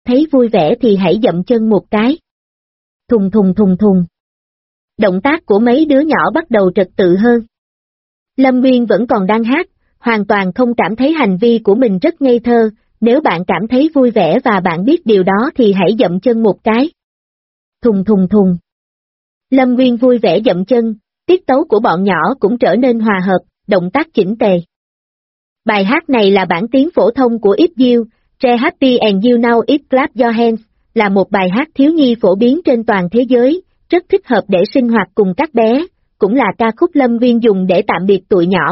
thấy vui vẻ thì hãy dậm chân một cái. Thùng thùng thùng thùng. Động tác của mấy đứa nhỏ bắt đầu trật tự hơn. Lâm Nguyên vẫn còn đang hát, hoàn toàn không cảm thấy hành vi của mình rất ngây thơ, nếu bạn cảm thấy vui vẻ và bạn biết điều đó thì hãy dậm chân một cái. Thùng thùng thùng. Lâm Nguyên vui vẻ dậm chân, tiết tấu của bọn nhỏ cũng trở nên hòa hợp, động tác chỉnh tề. Bài hát này là bản tiếng phổ thông của If You, Re Happy and You Know It Clap Your Hands, là một bài hát thiếu nhi phổ biến trên toàn thế giới, rất thích hợp để sinh hoạt cùng các bé, cũng là ca khúc Lâm Nguyên dùng để tạm biệt tụi nhỏ.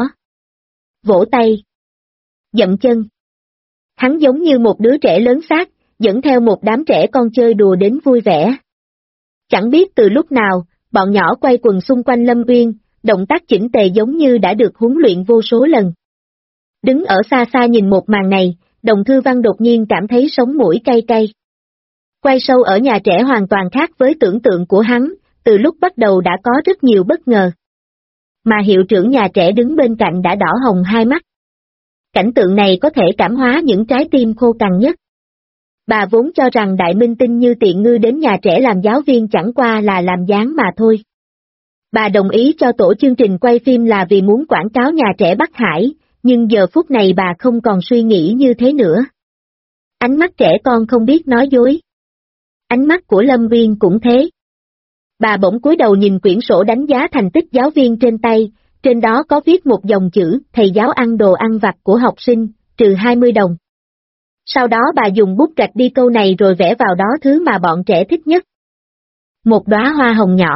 Vỗ tay. Dậm chân. Hắn giống như một đứa trẻ lớn xác, dẫn theo một đám trẻ con chơi đùa đến vui vẻ. Chẳng biết từ lúc nào, bọn nhỏ quay quần xung quanh Lâm Nguyên, động tác chỉnh tề giống như đã được huấn luyện vô số lần. Đứng ở xa xa nhìn một màn này, Đồng Thư Văn đột nhiên cảm thấy sống mũi cay cay. Quay show ở nhà trẻ hoàn toàn khác với tưởng tượng của hắn, từ lúc bắt đầu đã có rất nhiều bất ngờ. Mà hiệu trưởng nhà trẻ đứng bên cạnh đã đỏ hồng hai mắt. Cảnh tượng này có thể cảm hóa những trái tim khô cằn nhất. Bà vốn cho rằng đại minh tinh như Tiện Ngư đến nhà trẻ làm giáo viên chẳng qua là làm dáng mà thôi. Bà đồng ý cho tổ chương trình quay phim là vì muốn quảng cáo nhà trẻ Bắc Hải, nhưng giờ phút này bà không còn suy nghĩ như thế nữa. Ánh mắt trẻ con không biết nói dối. Ánh mắt của Lâm Nguyên cũng thế. Bà bỗng cúi đầu nhìn quyển sổ đánh giá thành tích giáo viên trên tay, trên đó có viết một dòng chữ, thầy giáo ăn đồ ăn vặt của học sinh, trừ 20 đồng. Sau đó bà dùng bút gạch đi câu này rồi vẽ vào đó thứ mà bọn trẻ thích nhất. Một đóa hoa hồng nhỏ.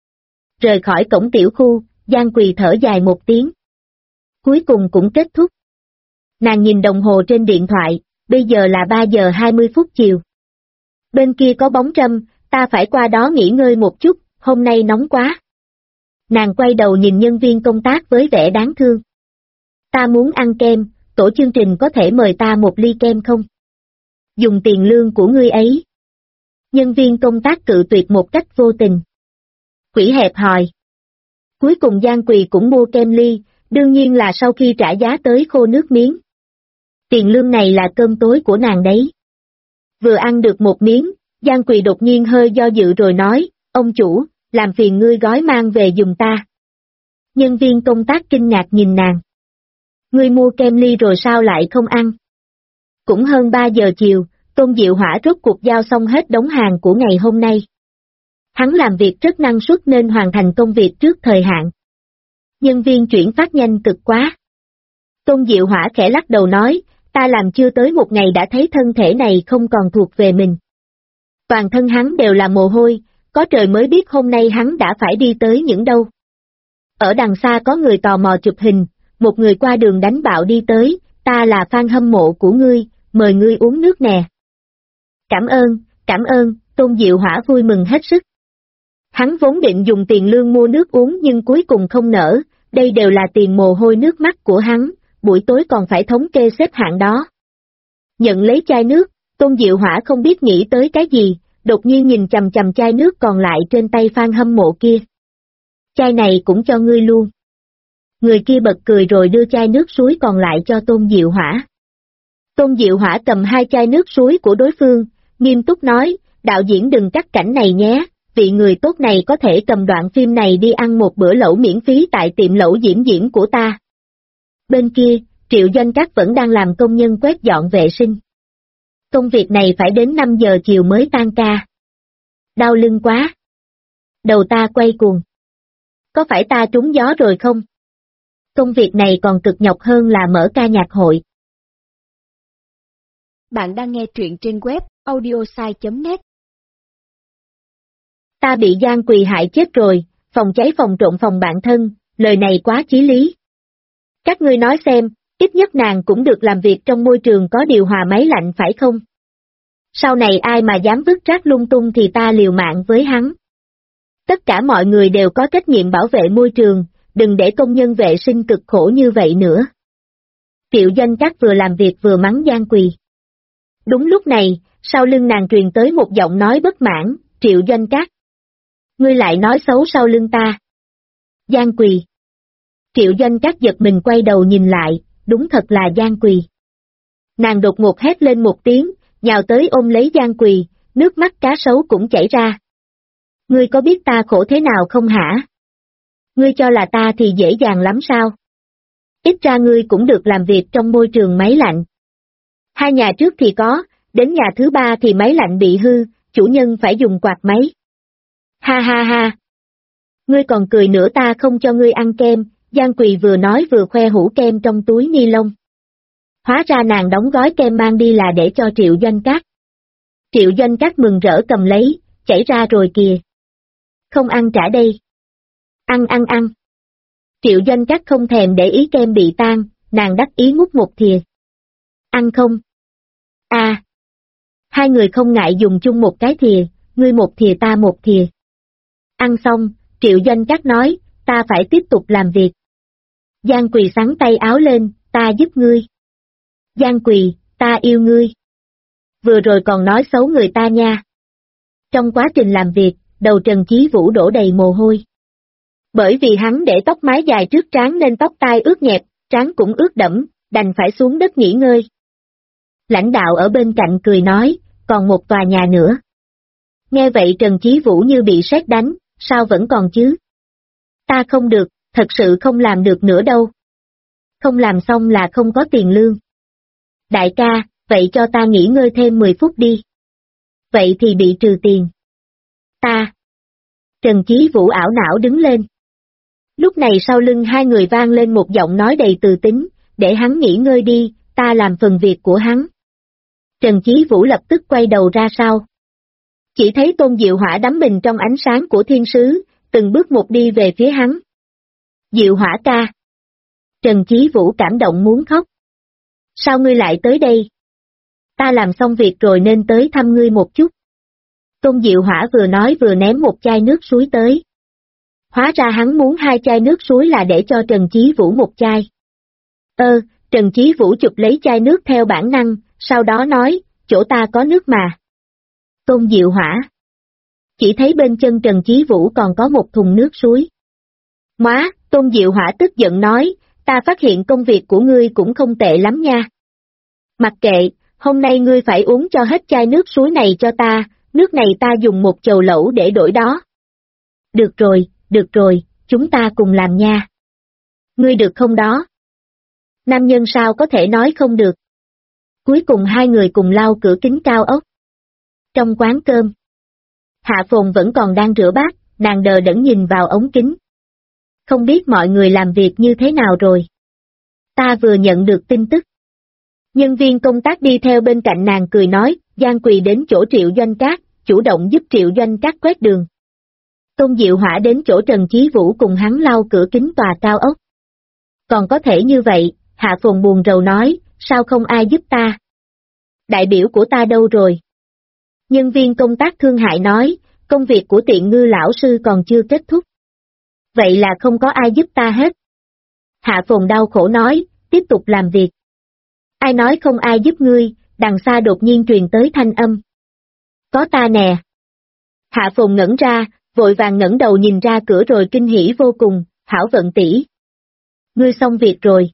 Rời khỏi cổng tiểu khu, Giang Quỳ thở dài một tiếng. Cuối cùng cũng kết thúc. Nàng nhìn đồng hồ trên điện thoại, bây giờ là 3 giờ 20 phút chiều. Bên kia có bóng râm, ta phải qua đó nghỉ ngơi một chút, hôm nay nóng quá. Nàng quay đầu nhìn nhân viên công tác với vẻ đáng thương. Ta muốn ăn kem, tổ chương trình có thể mời ta một ly kem không? Dùng tiền lương của ngươi ấy. Nhân viên công tác cự tuyệt một cách vô tình. Quỷ hẹp hòi. Cuối cùng Giang Quỳ cũng mua kem ly, đương nhiên là sau khi trả giá tới khô nước miếng. Tiền lương này là cơm tối của nàng đấy. Vừa ăn được một miếng, Giang Quỳ đột nhiên hơi do dự rồi nói, ông chủ, làm phiền ngươi gói mang về giùm ta. Nhân viên công tác kinh ngạc nhìn nàng. Ngươi mua kem ly rồi sao lại không ăn? Cũng hơn 3 giờ chiều, Tôn Diệu Hỏa rốt cuộc giao xong hết đống hàng của ngày hôm nay. Hắn làm việc rất năng suất nên hoàn thành công việc trước thời hạn. Nhân viên chuyển phát nhanh cực quá. Tôn Diệu Hỏa khẽ lắc đầu nói, ta làm chưa tới một ngày đã thấy thân thể này không còn thuộc về mình. Toàn thân hắn đều là mồ hôi, có trời mới biết hôm nay hắn đã phải đi tới những đâu. Ở đằng xa có người tò mò chụp hình, một người qua đường đánh bạo đi tới, ta là fan hâm mộ của ngươi, mời ngươi uống nước nè. Cảm ơn, Tôn Diệu Hỏa vui mừng hết sức. Hắn vốn định dùng tiền lương mua nước uống nhưng cuối cùng không nỡ, đây đều là tiền mồ hôi nước mắt của hắn, buổi tối còn phải thống kê xếp hạng đó. Nhận lấy chai nước, Tôn Diệu Hỏa không biết nghĩ tới cái gì, đột nhiên nhìn chằm chằm chai nước còn lại trên tay fan hâm mộ kia. Chai này cũng cho ngươi luôn. Người kia bật cười rồi đưa chai nước suối còn lại cho Tôn Diệu Hỏa. Tôn Diệu Hỏa cầm 2 chai nước suối của đối phương, nghiêm túc nói, đạo diễn đừng cắt cảnh này nhé, vị người tốt này có thể cầm đoạn phim này đi ăn một bữa lẩu miễn phí tại tiệm lẩu Diễm Diễm của ta. Bên kia, Triệu Doanh Trác vẫn đang làm công nhân quét dọn vệ sinh. Công việc này phải đến 5 giờ chiều mới tan ca. Đau lưng quá. Đầu ta quay cuồng. Có phải ta trúng gió rồi không? Công việc này còn cực nhọc hơn là mở ca nhạc hội. Bạn đang nghe truyện trên web audiosai.net. Ta bị Giang Quỳ hại chết rồi, phòng cháy phòng trộn phòng bạn thân, lời này quá chí lý. Các ngươi nói xem, ít nhất nàng cũng được làm việc trong môi trường có điều hòa máy lạnh phải không? Sau này ai mà dám vứt rác lung tung thì ta liều mạng với hắn. Tất cả mọi người đều có trách nhiệm bảo vệ môi trường, đừng để công nhân vệ sinh cực khổ như vậy nữa. Triệu Doanh Trác vừa làm việc vừa mắng Giang Quỳ. Đúng lúc này, sau lưng nàng truyền tới một giọng nói bất mãn, Triệu Doanh Trác. Ngươi lại nói xấu sau lưng ta. Giang Quỳ. Triệu Doanh Trác giật mình quay đầu nhìn lại, đúng thật là Giang Quỳ. Nàng đột ngột hét lên một tiếng, nhào tới ôm lấy Giang Quỳ, nước mắt cá sấu cũng chảy ra. Ngươi có biết ta khổ thế nào không hả? Ngươi cho là ta thì dễ dàng lắm sao? Ít ra ngươi cũng được làm việc trong môi trường máy lạnh. Hai nhà trước thì có, đến nhà thứ ba thì máy lạnh bị hư, chủ nhân phải dùng quạt máy. Ha ha ha! Ngươi còn cười nữa, ta không cho ngươi ăn kem, Giang Quỳ vừa nói vừa khoe hũ kem trong túi ni lông. Hóa ra nàng đóng gói kem mang đi là để cho Triệu Doanh Cát. Triệu Doanh Cát mừng rỡ cầm lấy, chảy ra rồi kìa. Không ăn trả đây. Ăn ăn ăn. Triệu Doanh Cát không thèm để ý kem bị tan, nàng đắc ý ngút một thìa. Ăn không? À. Hai người không ngại dùng chung một cái thìa, ngươi một thìa ta một thìa. Ăn xong, Triệu Doanh Cát nói, ta phải tiếp tục làm việc. Giang Quỳ xắn tay áo lên, ta giúp ngươi. Giang Quỳ, ta yêu ngươi. Vừa rồi còn nói xấu người ta nha. Trong quá trình làm việc, đầu Trần Chí Vũ đổ đầy mồ hôi. Bởi vì hắn để tóc mái dài trước trán nên tóc tai ướt nhẹp, trán cũng ướt đẫm, đành phải xuống đất nghỉ ngơi. Lãnh đạo ở bên cạnh cười nói, còn một tòa nhà nữa. Nghe vậy Trần Chí Vũ như bị sét đánh, sao vẫn còn chứ? Ta không được, thật sự không làm được nữa đâu. Không làm xong là không có tiền lương. Đại ca, vậy cho ta nghỉ ngơi thêm 10 phút đi. Vậy thì bị trừ tiền. Ta. Trần Chí Vũ ảo não đứng lên. Lúc này sau lưng hai người vang lên một giọng nói đầy từ tính, để hắn nghỉ ngơi đi, ta làm phần việc của hắn. Trần Chí Vũ lập tức quay đầu ra sau. Chỉ thấy Tôn Diệu Hỏa đắm mình trong ánh sáng của thiên sứ, từng bước một đi về phía hắn. Diệu Hỏa ca. Trần Chí Vũ cảm động muốn khóc. Sao ngươi lại tới đây? Ta làm xong việc rồi nên tới thăm ngươi một chút. Tôn Diệu Hỏa vừa nói vừa ném một chai nước suối tới. Hóa ra hắn muốn 2 chai nước suối là để cho Trần Chí Vũ một chai. Trần Chí Vũ chụp lấy chai nước theo bản năng, sau đó nói, chỗ ta có nước mà. Tôn Diệu Hỏa. Chỉ thấy bên chân Trần Chí Vũ còn có một thùng nước suối. Móa, Tôn Diệu Hỏa tức giận nói, ta phát hiện công việc của ngươi cũng không tệ lắm nha. Mặc kệ, hôm nay ngươi phải uống cho hết chai nước suối này cho ta, nước này ta dùng một chầu lẩu để đổi đó. Được rồi, chúng ta cùng làm nha. Ngươi được không đó? Nam nhân sao có thể nói không được. Cuối cùng hai người cùng lau cửa kính cao ốc. Trong quán cơm, Hạ Phồn vẫn còn đang rửa bát, nàng đờ đẫn nhìn vào ống kính. Không biết mọi người làm việc như thế nào rồi. Ta vừa nhận được tin tức. Nhân viên công tác đi theo bên cạnh nàng cười nói, Giang Quỳ đến chỗ Triệu Doanh Cát, chủ động giúp Triệu Doanh Cát quét đường. Tôn Diệu Hỏa đến chỗ Trần Chí Vũ cùng hắn lau cửa kính tòa cao ốc. Còn có thể như vậy, Hạ Phồn buồn rầu nói, sao không ai giúp ta? Đại biểu của ta đâu rồi? Nhân viên công tác thương hại nói, công việc của Tiện Ngư lão sư còn chưa kết thúc. Vậy là không có ai giúp ta hết. Hạ Phồn đau khổ nói, tiếp tục làm việc. Ai nói không ai giúp ngươi, đằng xa đột nhiên truyền tới thanh âm. Có ta nè. Hạ Phồn ngẩn ra, vội vàng ngẩng đầu nhìn ra cửa rồi kinh hỉ vô cùng, Hảo Vận tỷ. Ngươi xong việc rồi.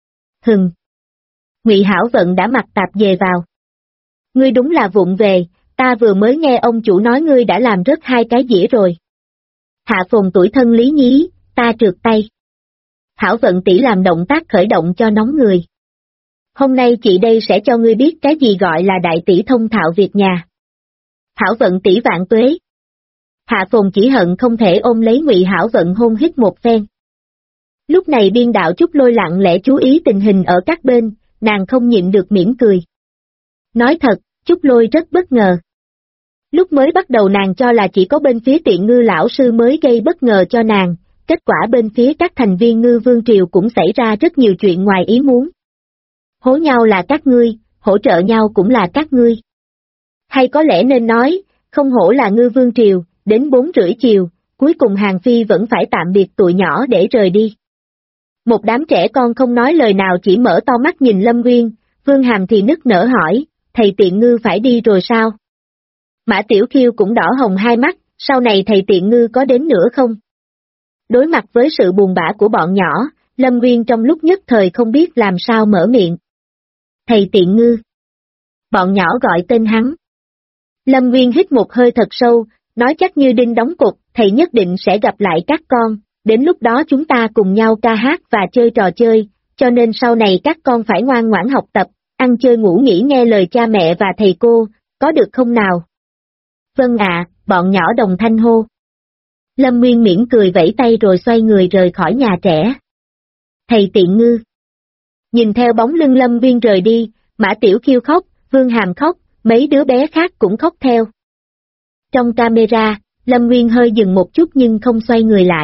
Ngụy Hảo Vận đã mặc tạp về vào. Ngươi đúng là vụng về, ta vừa mới nghe ông chủ nói ngươi đã làm rớt 2 cái dĩa rồi. Hạ Phồn tủi thân lý nhí, ta trượt tay. Hảo Vận tỷ làm động tác khởi động cho nóng người. Hôm nay chị đây sẽ cho ngươi biết cái gì gọi là đại tỷ thông thạo việc nhà. Hảo Vận tỷ vạn tuế. Hạ Phồn chỉ hận không thể ôm lấy Ngụy Hảo Vận hôn hít một phen. Lúc này biên đạo Trúc Lôi lặng lẽ chú ý tình hình ở các bên, nàng không nhịn được mỉm cười. Nói thật, Trúc Lôi rất bất ngờ. Lúc mới bắt đầu nàng cho là chỉ có bên phía Tiện Ngư lão sư mới gây bất ngờ cho nàng, kết quả bên phía các thành viên Ngư Vương Triều cũng xảy ra rất nhiều chuyện ngoài ý muốn. Hố nhau là các ngươi, hỗ trợ nhau cũng là các ngươi. Hay có lẽ nên nói, không hổ là Ngư Vương Triều, đến 4:30 chiều, cuối cùng Hàng Phi vẫn phải tạm biệt tụi nhỏ để rời đi. Một đám trẻ con không nói lời nào chỉ mở to mắt nhìn Lâm Nguyên, Vương Hàm thì nức nở hỏi, thầy Tiện Ngư phải đi rồi sao? Mã Tiểu Khiêu cũng đỏ hồng hai mắt, sau này thầy Tiện Ngư có đến nữa không? Đối mặt với sự buồn bã của bọn nhỏ, Lâm Nguyên trong lúc nhất thời không biết làm sao mở miệng. Thầy Tiện Ngư. Bọn nhỏ gọi tên hắn. Lâm Nguyên hít một hơi thật sâu, nói chắc như đinh đóng cột, thầy nhất định sẽ gặp lại các con, đến lúc đó chúng ta cùng nhau ca hát và chơi trò chơi, cho nên sau này các con phải ngoan ngoãn học tập, ăn chơi ngủ nghỉ nghe lời cha mẹ và thầy cô, có được không nào? Vâng ạ, bọn nhỏ đồng thanh hô. Lâm Nguyên mỉm cười vẫy tay rồi xoay người rời khỏi nhà trẻ. Thầy Tiện Ngư. Nhìn theo bóng lưng Lâm Nguyên rời đi, Mã Tiểu Kiêu khóc, Vương Hàm khóc, mấy đứa bé khác cũng khóc theo. Trong camera, Lâm Nguyên hơi dừng một chút nhưng không xoay người lại.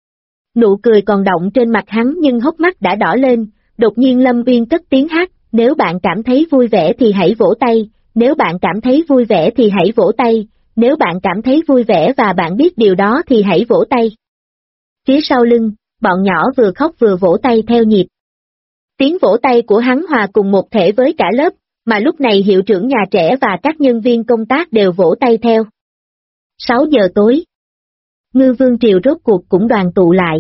Nụ cười còn đọng trên mặt hắn nhưng hốc mắt đã đỏ lên, đột nhiên Lâm Nguyên cất tiếng hát, nếu bạn cảm thấy vui vẻ thì hãy vỗ tay, nếu bạn cảm thấy vui vẻ thì hãy vỗ tay, nếu bạn cảm thấy vui vẻ và bạn biết điều đó thì hãy vỗ tay. Phía sau lưng, bọn nhỏ vừa khóc vừa vỗ tay theo nhịp. Tiếng vỗ tay của hắn hòa cùng một thể với cả lớp, mà lúc này hiệu trưởng nhà trẻ và các nhân viên công tác đều vỗ tay theo. 6 giờ tối. Ngư Vương Triều rốt cuộc cũng đoàn tụ lại.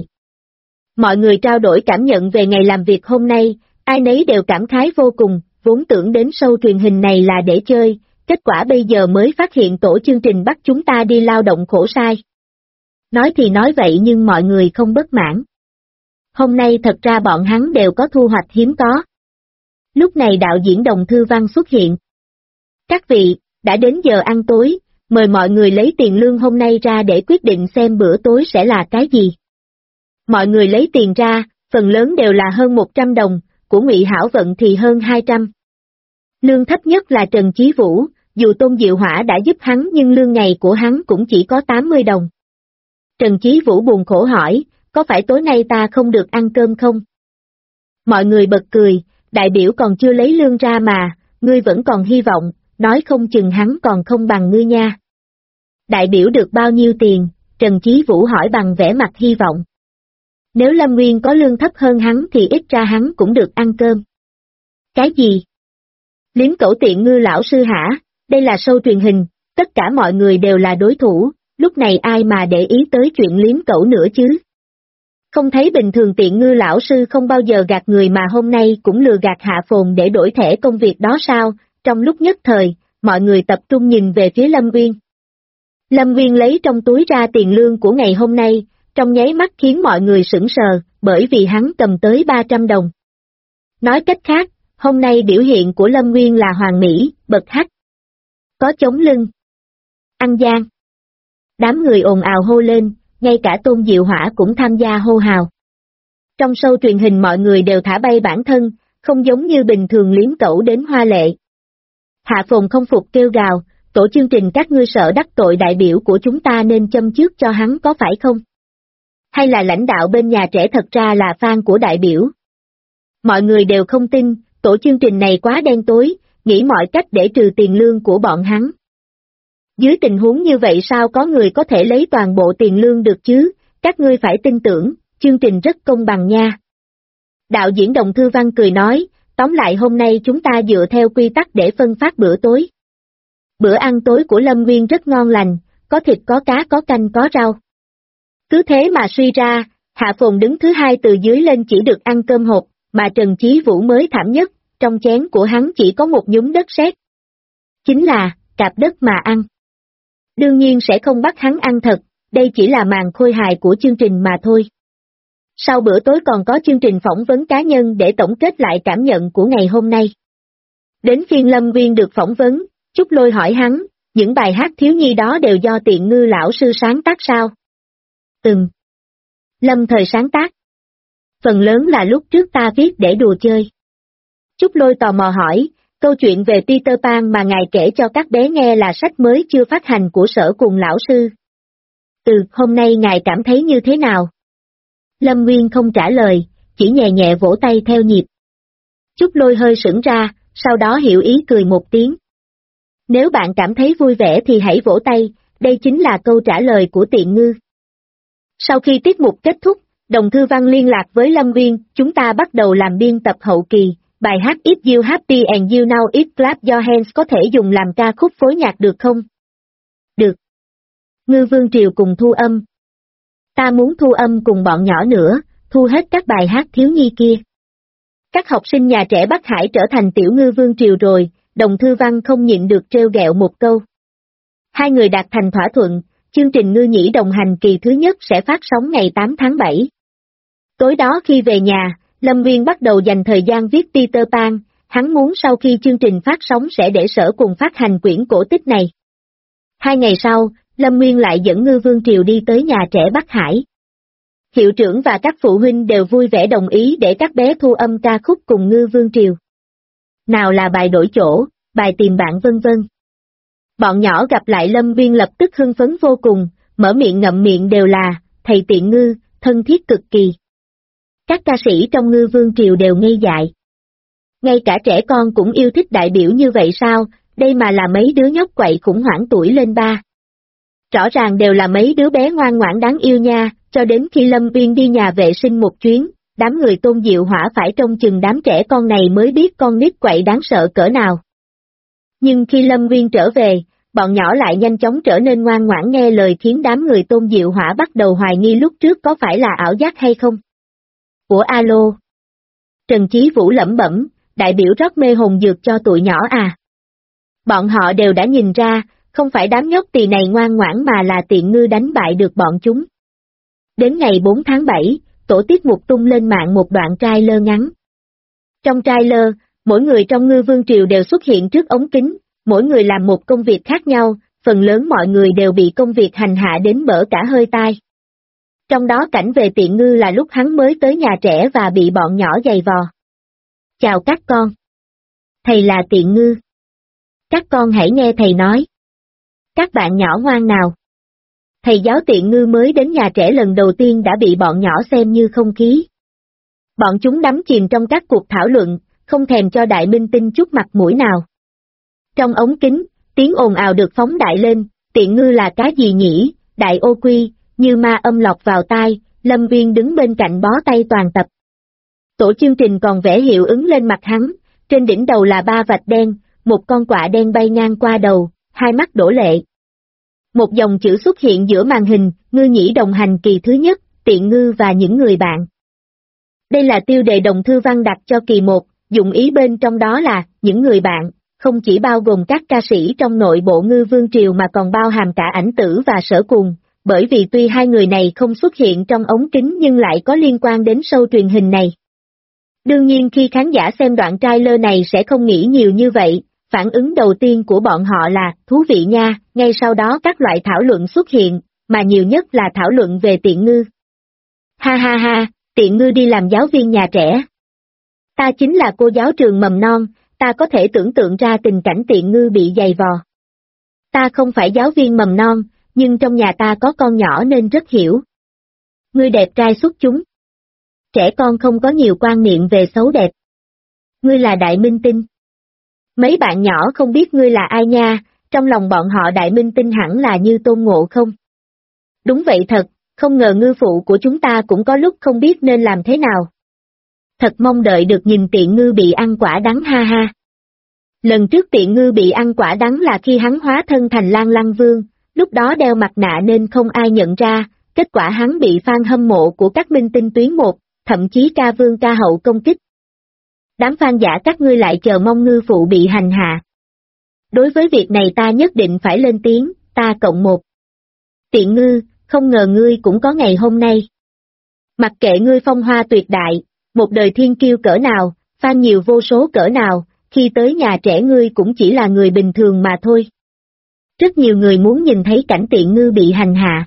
Mọi người trao đổi cảm nhận về ngày làm việc hôm nay, ai nấy đều cảm khái vô cùng, vốn tưởng đến show truyền hình này là để chơi, kết quả bây giờ mới phát hiện tổ chương trình bắt chúng ta đi lao động khổ sai. Nói thì nói vậy nhưng mọi người không bất mãn. Hôm nay thật ra bọn hắn đều có thu hoạch hiếm có. Lúc này đạo diễn Đồng Thư Văn xuất hiện. Các vị, đã đến giờ ăn tối, mời mọi người lấy tiền lương hôm nay ra để quyết định xem bữa tối sẽ là cái gì. Mọi người lấy tiền ra, phần lớn đều là hơn 100 đồng, của Ngụy Hảo Vận thì hơn 200. Lương thấp nhất là Trần Chí Vũ, dù Tôn Diệu Hỏa đã giúp hắn nhưng lương ngày của hắn cũng chỉ có 80 đồng. Trần Chí Vũ buồn khổ hỏi, có phải tối nay ta không được ăn cơm không? Mọi người bật cười, đại biểu còn chưa lấy lương ra mà, ngươi vẫn còn hy vọng, nói không chừng hắn còn không bằng ngươi nha. Đại biểu được bao nhiêu tiền? Trần Chí Vũ hỏi bằng vẻ mặt hy vọng. Nếu Lâm Nguyên có lương thấp hơn hắn thì ít ra hắn cũng được ăn cơm. Cái gì? Liếm cẩu Tiện Ngư lão sư hả? Đây là show truyền hình, tất cả mọi người đều là đối thủ, lúc này ai mà để ý tới chuyện liếm cẩu nữa chứ? Không thấy bình thường Tiện Ngư lão sư không bao giờ gạt người mà hôm nay cũng lừa gạt Hạ Phồn để đổi thẻ công việc đó sao? Trong lúc nhất thời, mọi người tập trung nhìn về phía Lâm Nguyên. Lâm Nguyên lấy trong túi ra tiền lương của ngày hôm nay, trong nháy mắt khiến mọi người sửng sờ, bởi vì hắn cầm tới 300 đồng. Nói cách khác, hôm nay biểu hiện của Lâm Nguyên là hoàn mỹ, bật hắc. Có chống lưng. Ăn gian. Đám người ồn ào hô lên, ngay cả Tôn Diệu Hỏa cũng tham gia hô hào. Trong show truyền hình mọi người đều thả bay bản thân, không giống như bình thường liếm cẩu đến hoa lệ. Hạ Phồn không phục kêu gào, tổ chương trình các ngươi sợ đắc tội đại biểu của chúng ta nên châm chước cho hắn có phải không? Hay là lãnh đạo bên nhà trẻ thật ra là fan của đại biểu? Mọi người đều không tin, tổ chương trình này quá đen tối, nghĩ mọi cách để trừ tiền lương của bọn hắn. Dưới tình huống như vậy sao có người có thể lấy toàn bộ tiền lương được chứ, các ngươi phải tin tưởng, chương trình rất công bằng nha. Đạo diễn Đồng Thư Văn cười nói, tóm lại hôm nay chúng ta dựa theo quy tắc để phân phát bữa tối. Bữa ăn tối của Lâm Nguyên rất ngon lành, có thịt có cá có canh có rau. Cứ thế mà suy ra, Hạ Phồn đứng thứ hai từ dưới lên chỉ được ăn cơm hộp, mà Trần Chí Vũ mới thảm nhất, trong chén của hắn chỉ có một nhúm đất sét. Chính là, cạp đất mà ăn. Đương nhiên sẽ không bắt hắn ăn thật, đây chỉ là màn khôi hài của chương trình mà thôi. Sau bữa tối còn có chương trình phỏng vấn cá nhân để tổng kết lại cảm nhận của ngày hôm nay. Đến phiên Lâm Nguyên được phỏng vấn, Trúc Lôi hỏi hắn, những bài hát thiếu nhi đó đều do Tiện Ngư lão sư sáng tác sao? Lâm Thời sáng tác. Phần lớn là lúc trước ta viết để đùa chơi. Trúc Lôi tò mò hỏi, câu chuyện về Peter Pan mà ngài kể cho các bé nghe là sách mới chưa phát hành của Sở Cùng lão sư. Hôm nay ngài cảm thấy như thế nào? Lâm Nguyên không trả lời, chỉ nhẹ nhẹ vỗ tay theo nhịp. Trúc Lôi hơi sững ra, sau đó hiểu ý cười một tiếng. Nếu bạn cảm thấy vui vẻ thì hãy vỗ tay, đây chính là câu trả lời của Tiện Ngư. Sau khi tiết mục kết thúc, Đồng Thư Văn liên lạc với Lâm Nguyên, chúng ta bắt đầu làm biên tập hậu kỳ, bài hát If You Happy and You Know It Clap Your Hands có thể dùng làm ca khúc phối nhạc được không? Được. Ngư Vương Triều cùng thu âm. Ta muốn thu âm cùng bọn nhỏ nữa, thu hết các bài hát thiếu nhi kia. Các học sinh nhà trẻ Bắc Hải trở thành tiểu Ngư Vương Triều rồi, Đồng Thư Văn không nhịn được trêu ghẹo một câu. Hai người đạt thành thỏa thuận, chương trình Ngư Nhĩ đồng hành kỳ thứ nhất sẽ phát sóng ngày 8 tháng 7. Tối đó khi về nhà, Lâm Nguyên bắt đầu dành thời gian viết Peter Pan, hắn muốn sau khi chương trình phát sóng sẽ để Sở cùng phát hành quyển cổ tích này. 2 ngày sau, Lâm Nguyên lại dẫn Ngư Vương Triều đi tới nhà trẻ Bắc Hải. Hiệu trưởng và các phụ huynh đều vui vẻ đồng ý để các bé thu âm ca khúc cùng Ngư Vương Triều. Nào là bài đổi chỗ, bài tìm bạn vân vân. Bọn nhỏ gặp lại Lâm Nguyên lập tức hưng phấn vô cùng, mở miệng ngậm miệng đều là, thầy Tiện Ngư, thân thiết cực kỳ. Các ca sĩ trong Ngư Vương Triều đều ngây dại. Ngay cả trẻ con cũng yêu thích đại biểu như vậy sao, đây mà là mấy đứa nhóc quậy khủng hoảng tuổi lên 3. Rõ ràng đều là mấy đứa bé ngoan ngoãn đáng yêu nha, cho đến khi Lâm Nguyên đi nhà vệ sinh một chuyến, đám người Tôn Diệu Hỏa phải trông chừng đám trẻ con này mới biết con nít quậy đáng sợ cỡ nào. Nhưng khi Lâm Nguyên trở về, bọn nhỏ lại nhanh chóng trở nên ngoan ngoãn nghe lời khiến đám người Tôn Diệu Hỏa bắt đầu hoài nghi lúc trước có phải là ảo giác hay không. Ủa alo? Trần Chí Vũ lẩm bẩm, đại biểu rót mê hồn dược cho tụi nhỏ à? Bọn họ đều đã nhìn ra, không phải đám nhóc tỳ này ngoan ngoãn mà là Tiện Ngư đánh bại được bọn chúng. Đến ngày 4 tháng 7, tổ tiết mục tung lên mạng một đoạn trailer ngắn. Trong trailer, mỗi người trong Ngư Vương Triều đều xuất hiện trước ống kính, mỗi người làm một công việc khác nhau, phần lớn mọi người đều bị công việc hành hạ đến bở cả hơi tai. Trong đó cảnh về Tiện Ngư là lúc hắn mới tới nhà trẻ và bị bọn nhỏ giày vò. Chào các con. Thầy là Tiện Ngư. Các con hãy nghe thầy nói. Các bạn nhỏ ngoan nào. Thầy giáo Tiện Ngư mới đến nhà trẻ lần đầu tiên đã bị bọn nhỏ xem như không khí. Bọn chúng đắm chìm trong các cuộc thảo luận, không thèm cho Đại Minh Tinh chút mặt mũi nào. Trong ống kính, tiếng ồn ào được phóng đại lên, Tiện Ngư là cái gì nhỉ, đại ô quy, như ma âm lọt vào tai, Lâm Nguyên đứng bên cạnh bó tay toàn tập. Tổ chương trình còn vẽ hiệu ứng lên mặt hắn, trên đỉnh đầu là 3 vạch đen, một con quạ đen bay ngang qua đầu, hai mắt đổ lệ. Một dòng chữ xuất hiện giữa màn hình, Ngư Nhĩ đồng hành kỳ thứ nhất, Tiện Ngư và những người bạn. Đây là tiêu đề Đồng Thư Văn đặt cho kỳ 1, dụng ý bên trong đó là, những người bạn, không chỉ bao gồm các ca sĩ trong nội bộ Ngư Vương Triều mà còn bao hàm cả Ảnh Tử và Sở Cùng, bởi vì tuy hai người này không xuất hiện trong ống kính nhưng lại có liên quan đến show truyền hình này. Đương nhiên khi khán giả xem đoạn trailer này sẽ không nghĩ nhiều như vậy, phản ứng đầu tiên của bọn họ là, thú vị nha, ngay sau đó các loại thảo luận xuất hiện, mà nhiều nhất là thảo luận về Tiện Ngư. Ha ha ha, Tiện Ngư đi làm giáo viên nhà trẻ. Ta chính là cô giáo trường mầm non, ta có thể tưởng tượng ra tình cảnh Tiện Ngư bị giày vò. Ta không phải giáo viên mầm non, nhưng trong nhà ta có con nhỏ nên rất hiểu. Ngươi đẹp trai xuất chúng. Trẻ con không có nhiều quan niệm về xấu đẹp. Ngươi là Đại Minh Tinh. Mấy bạn nhỏ không biết ngươi là ai nha, trong lòng bọn họ Đại Minh Tinh hẳn là như Tôn Ngộ không? Đúng vậy thật, không ngờ ngư phụ của chúng ta cũng có lúc không biết nên làm thế nào. Thật mong đợi được nhìn Tiện Ngư bị ăn quả đắng ha ha. Lần trước Tiện Ngư bị ăn quả đắng là khi hắn hóa thân thành Lan Lăng Vương, lúc đó đeo mặt nạ nên không ai nhận ra, kết quả hắn bị fan hâm mộ của các minh tinh tuyến 1, thậm chí ca vương ca hậu công kích. Đám fan giả các ngươi lại chờ mong ngư phụ bị hành hạ. Đối với việc này ta nhất định phải lên tiếng, ta cộng 1. Tiện Ngư, không ngờ ngươi cũng có ngày hôm nay. Mặc kệ ngươi phong hoa tuyệt đại, một đời thiên kiêu cỡ nào, fan nhiều vô số cỡ nào, khi tới nhà trẻ ngươi cũng chỉ là người bình thường mà thôi. Rất nhiều người muốn nhìn thấy cảnh Tiện Ngư bị hành hạ.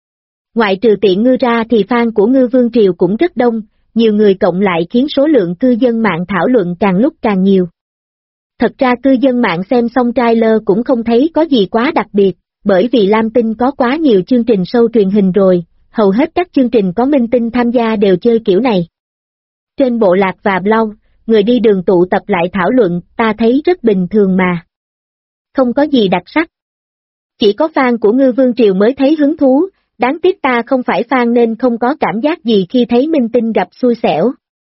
Ngoại trừ Tiện Ngư ra thì fan của Ngư Vương Triều cũng rất đông, nhiều người cộng lại khiến số lượng cư dân mạng thảo luận càng lúc càng nhiều. Thật ra cư dân mạng xem xong trailer cũng không thấy có gì quá đặc biệt, bởi vì Lam Tinh có quá nhiều chương trình show truyền hình rồi, hầu hết các chương trình có minh tinh tham gia đều chơi kiểu này. Trên bộ lạc và blog, người đi đường tụ tập lại thảo luận, ta thấy rất bình thường mà. Không có gì đặc sắc. Chỉ có fan của Ngư Vương Triều mới thấy hứng thú, đáng tiếc ta không phải fan nên không có cảm giác gì khi thấy minh tinh gặp xui xẻo.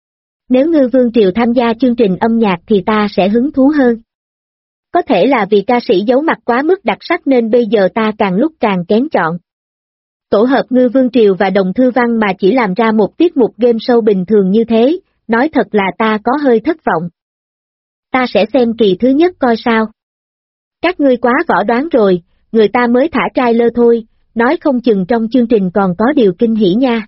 Nếu Ngư Vương Triều tham gia chương trình âm nhạc thì ta sẽ hứng thú hơn. Có thể là vì ca sĩ giấu mặt quá mức đặc sắc nên bây giờ ta càng lúc càng kén chọn. Tổ hợp Ngư Vương Triều và Đồng Thư Văn mà chỉ làm ra một tiết mục game show bình thường như thế, nói thật là ta có hơi thất vọng. Ta sẽ xem kỳ thứ nhất coi sao. Các ngươi quá võ đoán rồi, người ta mới thả trailer thôi, nói không chừng trong chương trình còn có điều kinh hỉ nha.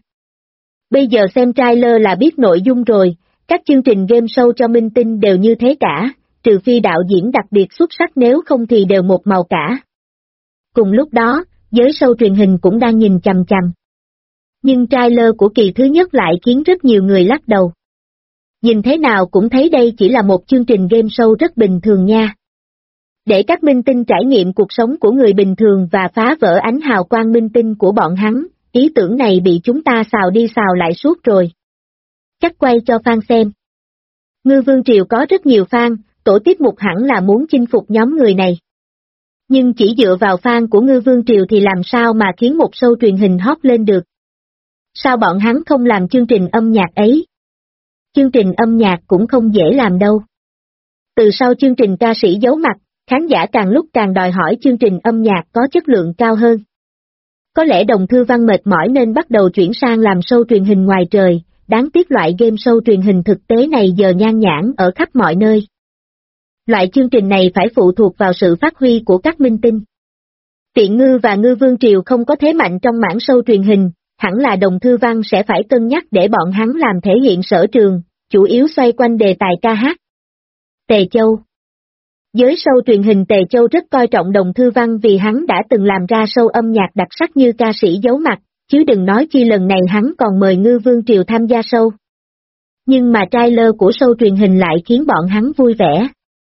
Bây giờ xem trailer là biết nội dung rồi, các chương trình game show cho minh tinh đều như thế cả, trừ phi đạo diễn đặc biệt xuất sắc, nếu không thì đều một màu cả. Cùng lúc đó, giới show truyền hình cũng đang nhìn chằm chằm. Nhưng trailer của kỳ thứ nhất lại khiến rất nhiều người lắc đầu. Nhìn thế nào cũng thấy đây chỉ là một chương trình game show rất bình thường nha. Để các minh tinh trải nghiệm cuộc sống của người bình thường và phá vỡ ánh hào quang minh tinh của bọn hắn, ý tưởng này bị chúng ta xào đi xào lại suốt rồi. Chắc quay cho fan xem. Ngư Vương Triều có rất nhiều fan, tổ tiết mục hẳn là muốn chinh phục nhóm người này. Nhưng chỉ dựa vào fan của Ngư Vương Triều thì làm sao mà khiến một show truyền hình hot lên được? Sao bọn hắn không làm chương trình âm nhạc ấy? Chương trình âm nhạc cũng không dễ làm đâu. Từ sau chương trình ca sĩ giấu mặt, khán giả càng lúc càng đòi hỏi chương trình âm nhạc có chất lượng cao hơn. Có lẽ Đồng Thư Văn mệt mỏi nên bắt đầu chuyển sang làm show truyền hình ngoài trời, đáng tiếc loại game show truyền hình thực tế này giờ nhan nhản ở khắp mọi nơi. Loại chương trình này phải phụ thuộc vào sự phát huy của các minh tinh. Tiện Ngư và Ngư Vương Triều không có thế mạnh trong mảng show truyền hình, hẳn là Đồng Thư Văn sẽ phải cân nhắc để bọn hắn làm thể hiện sở trường, chủ yếu xoay quanh đề tài ca hát. Tề Châu. Giới show truyền hình Tề Châu rất coi trọng Đồng Thư Văn vì hắn đã từng làm ra show âm nhạc đặc sắc như ca sĩ giấu mặt, chứ đừng nói chi lần này hắn còn mời Ngư Vương Triều tham gia show. Nhưng mà trailer của show truyền hình lại khiến bọn hắn vui vẻ.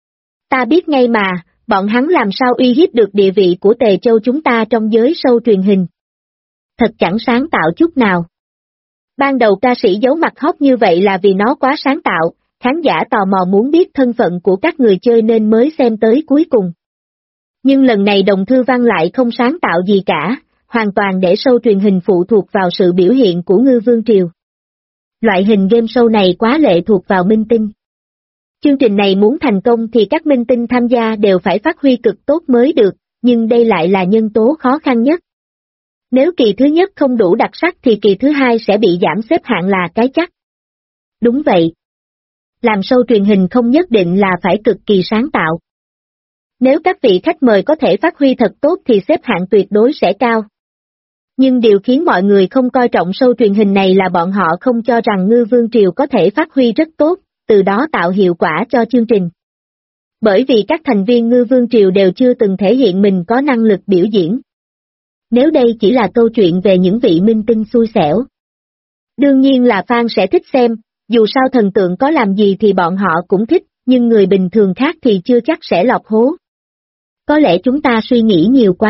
Ta biết ngay mà, bọn hắn làm sao uy hiếp được địa vị của Tề Châu chúng ta trong giới show truyền hình. Thật chẳng sáng tạo chút nào. Ban đầu ca sĩ giấu mặt hot như vậy là vì nó quá sáng tạo, khán giả tò mò muốn biết thân phận của các người chơi nên mới xem tới cuối cùng. Nhưng lần này Đồng Thư Văn lại không sáng tạo gì cả, hoàn toàn để show truyền hình phụ thuộc vào sự biểu hiện của Ngư Vương Triều. Loại hình game show này quá lệ thuộc vào minh tinh. Chương trình này muốn thành công thì các minh tinh tham gia đều phải phát huy cực tốt mới được, nhưng đây lại là nhân tố khó khăn nhất. Nếu kỳ thứ nhất không đủ đặc sắc thì kỳ thứ hai sẽ bị giảm xếp hạng là cái chắc. Đúng vậy. Làm show truyền hình không nhất định là phải cực kỳ sáng tạo. Nếu các vị khách mời có thể phát huy thật tốt thì xếp hạng tuyệt đối sẽ cao. Nhưng điều khiến mọi người không coi trọng show truyền hình này là bọn họ không cho rằng Ngư Vương Triều có thể phát huy rất tốt, từ đó tạo hiệu quả cho chương trình. Bởi vì các thành viên Ngư Vương Triều đều chưa từng thể hiện mình có năng lực biểu diễn. Nếu đây chỉ là câu chuyện về những vị minh tinh xui xẻo, đương nhiên là fan sẽ thích xem, dù sao thần tượng có làm gì thì bọn họ cũng thích, nhưng người bình thường khác thì chưa chắc sẽ lọt hố. Có lẽ chúng ta suy nghĩ nhiều quá.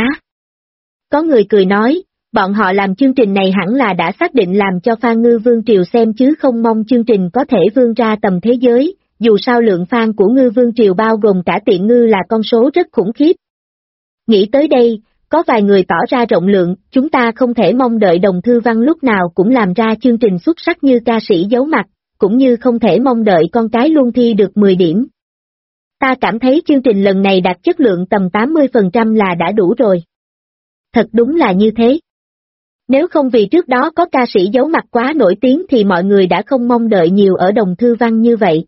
Có người cười nói, bọn họ làm chương trình này hẳn là đã xác định làm cho fan Ngư Vương Triều xem chứ không mong chương trình có thể vươn ra tầm thế giới, dù sao lượng fan của Ngư Vương Triều bao gồm cả Tiện Ngư là con số rất khủng khiếp. Nghĩ tới đây, có vài người tỏ ra rộng lượng, chúng ta không thể mong đợi Đồng Thư Văn lúc nào cũng làm ra chương trình xuất sắc như ca sĩ giấu mặt, cũng như không thể mong đợi con cái luôn thi được 10 điểm. Ta cảm thấy chương trình lần này đạt chất lượng tầm 80% là đã đủ rồi. Thật đúng là như thế. Nếu không vì trước đó có ca sĩ giấu mặt quá nổi tiếng thì mọi người đã không mong đợi nhiều ở Đồng Thư Văn như vậy.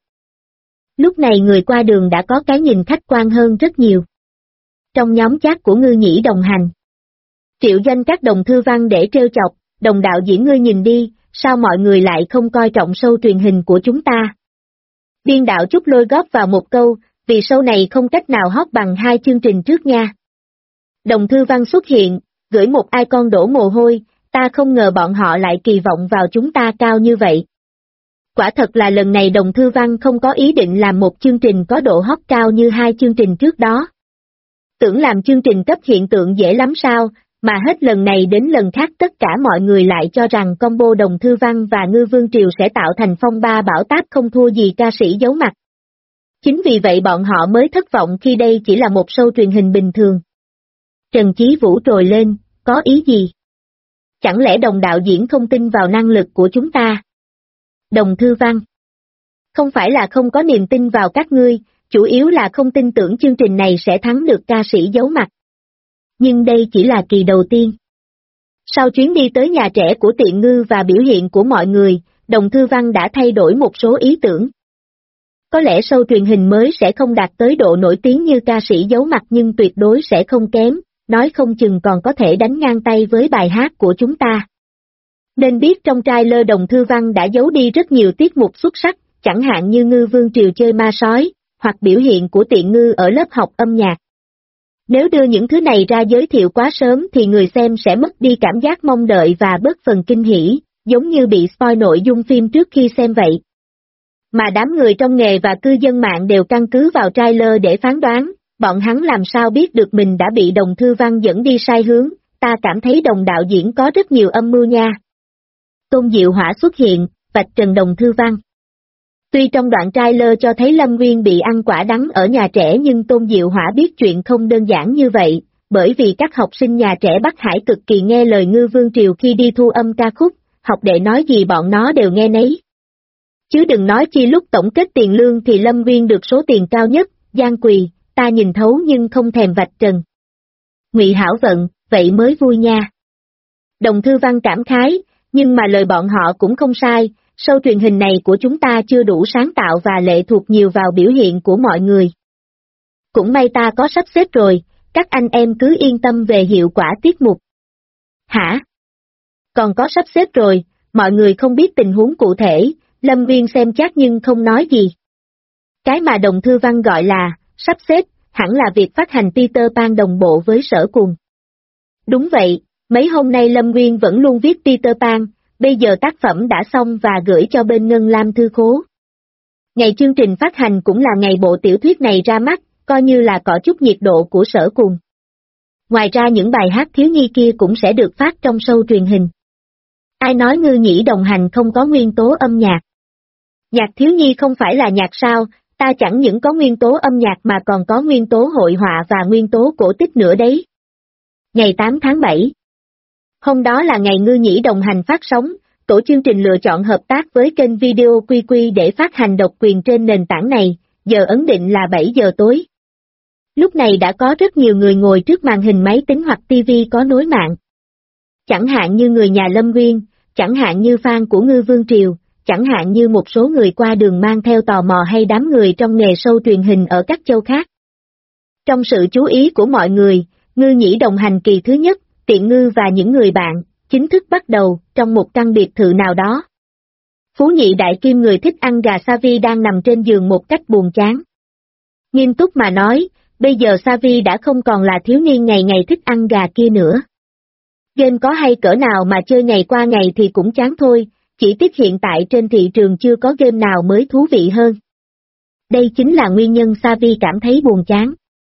Lúc này người qua đường đã có cái nhìn khách quan hơn rất nhiều. Trong nhóm chat của Ngư Nhĩ đồng hành, triệu danh các Đồng Thư Văn để trêu chọc, Đồng đạo diễn ngươi nhìn đi, sao mọi người lại không coi trọng show truyền hình của chúng ta? Biên đạo Trúc Lôi góp vào một câu, vì show này không cách nào hot bằng hai chương trình trước nha. Đồng Thư Văn xuất hiện, gửi một icon đổ mồ hôi, ta không ngờ bọn họ lại kỳ vọng vào chúng ta cao như vậy. Quả thật là lần này Đồng Thư Văn không có ý định làm một chương trình có độ hot cao như hai chương trình trước đó. Tưởng làm chương trình cấp hiện tượng dễ lắm sao, mà hết lần này đến lần khác tất cả mọi người lại cho rằng combo Đồng Thư Văn và Ngư Vương Triều sẽ tạo thành phong ba bão táp không thua gì ca sĩ giấu mặt. Chính vì vậy bọn họ mới thất vọng khi đây chỉ là một show truyền hình bình thường. Trần Chí Vũ trồi lên, có ý gì? Chẳng lẽ Đồng đạo diễn không tin vào năng lực của chúng ta? Đồng Thư Văn. Không phải là không có niềm tin vào các ngươi, chủ yếu là không tin tưởng chương trình này sẽ thắng được ca sĩ giấu mặt. Nhưng đây chỉ là kỳ đầu tiên. Sau chuyến đi tới nhà trẻ của Tiện Ngư và biểu hiện của mọi người, Đồng Thư Văn đã thay đổi một số ý tưởng. Có lẽ show truyền hình mới sẽ không đạt tới độ nổi tiếng như ca sĩ giấu mặt nhưng tuyệt đối sẽ không kém, nói không chừng còn có thể đánh ngang tay với bài hát của chúng ta. Nên biết trong trailer Đồng Thư Văn đã giấu đi rất nhiều tiết mục xuất sắc, chẳng hạn như Ngư Vương Triều chơi ma sói, hoặc biểu hiện của Tiện Ngư ở lớp học âm nhạc. Nếu đưa những thứ này ra giới thiệu quá sớm thì người xem sẽ mất đi cảm giác mong đợi và bớt phần kinh hỉ, giống như bị spoil nội dung phim trước khi xem vậy. Mà đám người trong nghề và cư dân mạng đều căn cứ vào trailer để phán đoán, bọn hắn làm sao biết được mình đã bị Đồng Thư Văn dẫn đi sai hướng, ta cảm thấy Đồng đạo diễn có rất nhiều âm mưu nha. Tôn Diệu Hỏa xuất hiện, vạch trần Đồng Thư Văn. Tuy trong đoạn trailer cho thấy Lâm Nguyên bị ăn quả đắng ở nhà trẻ nhưng Tôn Diệu Hỏa biết chuyện không đơn giản như vậy, bởi vì các học sinh nhà trẻ Bắc Hải cực kỳ nghe lời Ngư Vương Triều khi đi thu âm ca khúc, học đệ nói gì bọn nó đều nghe nấy. Chứ đừng nói chi lúc tổng kết tiền lương thì Lâm Nguyên được số tiền cao nhất, gian quỳ, ta nhìn thấu nhưng không thèm vạch trần. Ngụy Hảo Vận, vậy mới vui nha. Đồng Thư Văn cảm khái, nhưng mà lời bọn họ cũng không sai, show truyền hình này của chúng ta chưa đủ sáng tạo và lệ thuộc nhiều vào biểu hiện của mọi người. Cũng may ta có sắp xếp rồi, các anh em cứ yên tâm về hiệu quả tiết mục. Hả? Còn có sắp xếp rồi, mọi người không biết tình huống cụ thể, Lâm Nguyên xem chắc nhưng không nói gì. Cái mà Đồng Thư Văn gọi là sắp xếp, hẳn là việc phát hành Peter Pan đồng bộ với Sở Cùng. Đúng vậy, mấy hôm nay Lâm Nguyên vẫn luôn viết Peter Pan, bây giờ tác phẩm đã xong và gửi cho bên Ngân Lam thư khố. Ngày chương trình phát hành cũng là ngày bộ tiểu thuyết này ra mắt, coi như là cọ chút nhiệt độ của Sở Cùng. Ngoài ra những bài hát thiếu nhi kia cũng sẽ được phát trong show truyền hình. Ai nói Ngư Nhĩ đồng hành không có nguyên tố âm nhạc? Nhạc thiếu nhi không phải là nhạc sao, ta chẳng những có nguyên tố âm nhạc mà còn có nguyên tố hội họa và nguyên tố cổ tích nữa đấy. Ngày 8 tháng 7. Hôm đó là ngày Ngư Nhĩ đồng hành phát sóng, tổ chương trình lựa chọn hợp tác với kênh video QQ để phát hành độc quyền trên nền tảng này, giờ ấn định là 7 giờ tối. Lúc này đã có rất nhiều người ngồi trước màn hình máy tính hoặc TV có nối mạng. Chẳng hạn như người nhà Lâm Nguyên, chẳng hạn như fan của Ngư Vương Triều, chẳng hạn như một số người qua đường mang theo tò mò hay đám người trong nghề show truyền hình ở các châu khác. Trong sự chú ý của mọi người, Ngư Nhĩ đồng hành kỳ thứ nhất, Tiện Ngư và những người bạn, chính thức bắt đầu, trong một căn biệt thự nào đó. Phú Nhị đại kim người thích ăn gà Savi đang nằm trên giường một cách buồn chán. Nghiêm túc mà nói, bây giờ Savi đã không còn là thiếu niên ngày ngày thích ăn gà kia nữa. Game có hay cỡ nào mà chơi ngày qua ngày thì cũng chán thôi, chỉ tiếc hiện tại trên thị trường chưa có game nào mới thú vị hơn. Đây chính là nguyên nhân Savi cảm thấy buồn chán.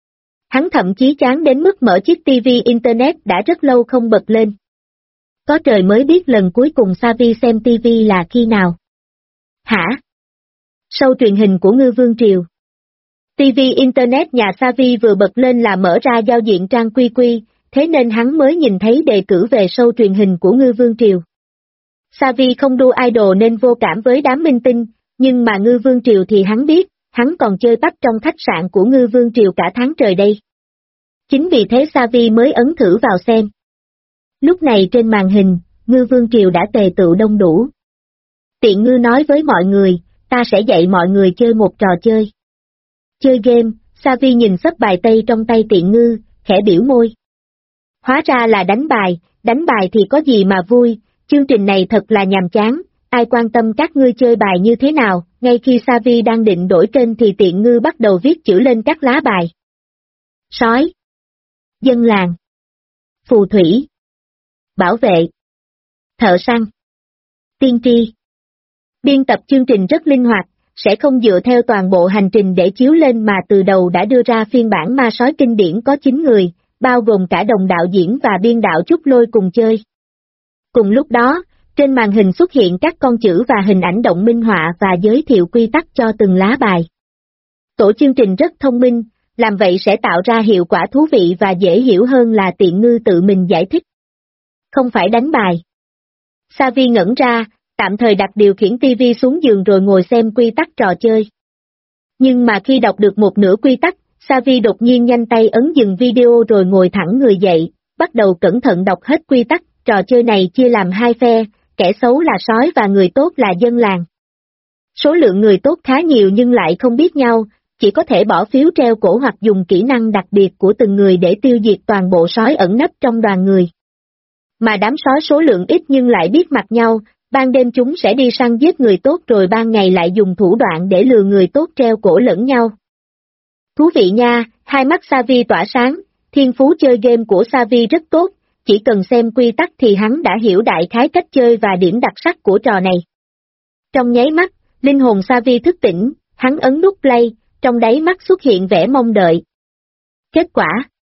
Hắn thậm chí chán đến mức mở chiếc TV Internet đã rất lâu không bật lên. Có trời mới biết lần cuối cùng Savi xem TV là khi nào. Hả? Show truyền hình của Ngư Vương Triều. TV Internet nhà Savi vừa bật lên là mở ra giao diện trang QQ, thế nên hắn mới nhìn thấy đề cử về show truyền hình của Ngư Vương Triều. Savi không đu idol nên vô cảm với đám minh tinh, nhưng mà Ngư Vương Triều thì hắn biết, hắn còn chơi bắp trong khách sạn của Ngư Vương Triều cả tháng trời đây. Chính vì thế Savi mới ấn thử vào xem. Lúc này trên màn hình, Ngư Vương Triều đã tề tựu đông đủ. Tiện Ngư nói với mọi người, ta sẽ dạy mọi người chơi một trò chơi. Chơi game, Savi nhìn xấp bài tây trong tay Tiện Ngư, khẽ biểu môi. Hóa ra là đánh bài thì có gì mà vui, chương trình này thật là nhàm chán, ai quan tâm các ngươi chơi bài như thế nào, ngay khi Savi đang định đổi kênh thì Tiện Ngư bắt đầu viết chữ lên các lá bài. Sói, dân làng, phù thủy, bảo vệ, thợ săn, tiên tri. Biên tập chương trình rất linh hoạt, sẽ không dựa theo toàn bộ hành trình để chiếu lên mà từ đầu đã đưa ra phiên bản ma sói kinh điển có 9 người, bao gồm cả đồng đạo diễn và biên đạo Trúc Lôi cùng chơi. Cùng lúc đó, trên màn hình xuất hiện các con chữ và hình ảnh động minh họa và giới thiệu quy tắc cho từng lá bài. Tổ chương trình rất thông minh, làm vậy sẽ tạo ra hiệu quả thú vị và dễ hiểu hơn là Tiện Ngư tự mình giải thích. Không phải đánh bài. Savi ngẩn ra, tạm thời đặt điều khiển TV xuống giường rồi ngồi xem quy tắc trò chơi. Nhưng mà khi đọc được một nửa quy tắc, Savi đột nhiên nhanh tay ấn dừng video rồi ngồi thẳng người dậy, bắt đầu cẩn thận đọc hết quy tắc. Trò chơi này chia làm hai phe, kẻ xấu là sói và người tốt là dân làng. Số lượng người tốt khá nhiều nhưng lại không biết nhau, chỉ có thể bỏ phiếu treo cổ hoặc dùng kỹ năng đặc biệt của từng người để tiêu diệt toàn bộ sói ẩn nấp trong đoàn người. Mà đám sói số lượng ít nhưng lại biết mặt nhau, ban đêm chúng sẽ đi săn giết người tốt rồi ban ngày lại dùng thủ đoạn để lừa người tốt treo cổ lẫn nhau. Thú vị nha, hai mắt Xavi tỏa sáng, thiên phú chơi game của Xavi rất tốt, chỉ cần xem quy tắc thì hắn đã hiểu đại khái cách chơi và điểm đặc sắc của trò này. Trong nháy mắt, linh hồn Xavi thức tỉnh, hắn ấn nút play, trong đáy mắt xuất hiện vẻ mong đợi. Kết quả: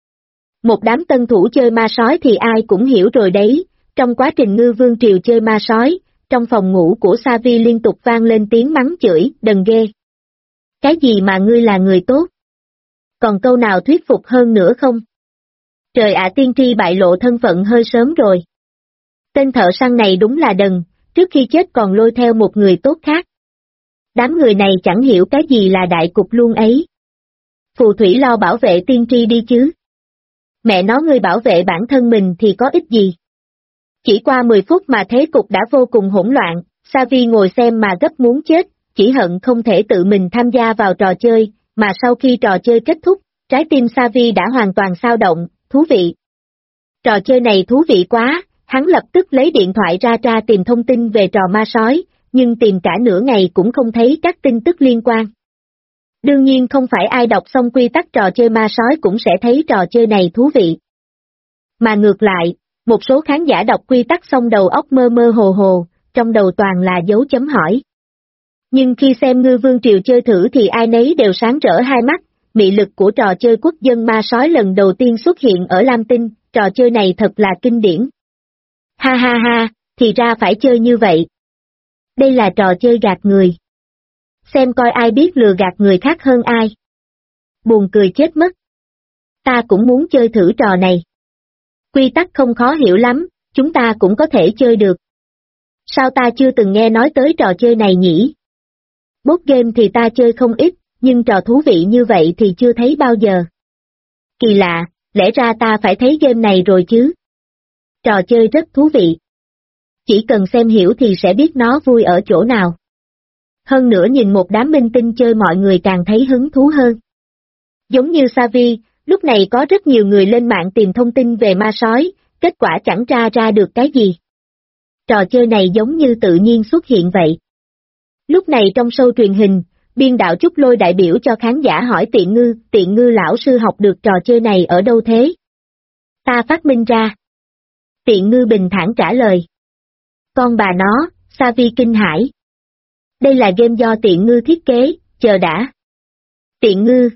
một đám tân thủ chơi ma sói thì ai cũng hiểu rồi đấy, trong quá trình Ngư Vương Triều chơi ma sói, trong phòng ngủ của Xavi liên tục vang lên tiếng mắng chửi, đần ghê. Cái gì mà ngươi là người tốt? Còn câu nào thuyết phục hơn nữa không? Trời ạ, tiên tri bại lộ thân phận hơi sớm rồi. Tên thợ săn này đúng là đần, trước khi chết còn lôi theo một người tốt khác. Đám người này chẳng hiểu cái gì là đại cục luôn ấy. Phù thủy lo bảo vệ tiên tri đi chứ. Mẹ nó, ngươi bảo vệ bản thân mình thì có ích gì. Chỉ qua 10 phút mà thế cục đã vô cùng hỗn loạn, Xavi ngồi xem mà gấp muốn chết, chỉ hận không thể tự mình tham gia vào trò chơi, mà sau khi trò chơi kết thúc, trái tim Xavi đã hoàn toàn xao động, thú vị. Trò chơi này thú vị quá, hắn lập tức lấy điện thoại ra tìm thông tin về trò ma sói, nhưng tìm cả nửa ngày cũng không thấy các tin tức liên quan. Đương nhiên không phải ai đọc xong quy tắc trò chơi ma sói cũng sẽ thấy trò chơi này thú vị. Mà ngược lại, một số khán giả đọc quy tắc xong đầu óc mơ mơ hồ hồ, trong đầu toàn là dấu chấm hỏi. Nhưng khi xem Ngư Vương Triều chơi thử thì ai nấy đều sáng rỡ hai mắt, mị lực của trò chơi quốc dân ma sói lần đầu tiên xuất hiện ở Lam Tinh, trò chơi này thật là kinh điển. Ha ha ha, thì ra phải chơi như vậy. Đây là trò chơi gạt người. Xem coi ai biết lừa gạt người khác hơn ai. Buồn cười chết mất. Ta cũng muốn chơi thử trò này. Quy tắc không khó hiểu lắm, chúng ta cũng có thể chơi được. Sao ta chưa từng nghe nói tới trò chơi này nhỉ? Board game thì ta chơi không ít, nhưng trò thú vị như vậy thì chưa thấy bao giờ. Kỳ lạ, lẽ ra ta phải thấy game này rồi chứ. Trò chơi rất thú vị. Chỉ cần xem hiểu thì sẽ biết nó vui ở chỗ nào. Hơn nữa nhìn một đám minh tinh chơi mọi người càng thấy hứng thú hơn. Giống như Xavi, lúc này có rất nhiều người lên mạng tìm thông tin về ma sói, kết quả chẳng ra được cái gì. Trò chơi này giống như tự nhiên xuất hiện vậy. Lúc này trong show truyền hình, biên đạo Trúc Lôi đại biểu cho khán giả hỏi Tiện Ngư lão sư học được trò chơi này ở đâu thế? Ta phát minh ra. Tiện Ngư bình thản trả lời. Con bà nó, Xavi kinh hãi. Đây là game do Tiện Ngư thiết kế, chờ đã. Tiện Ngư.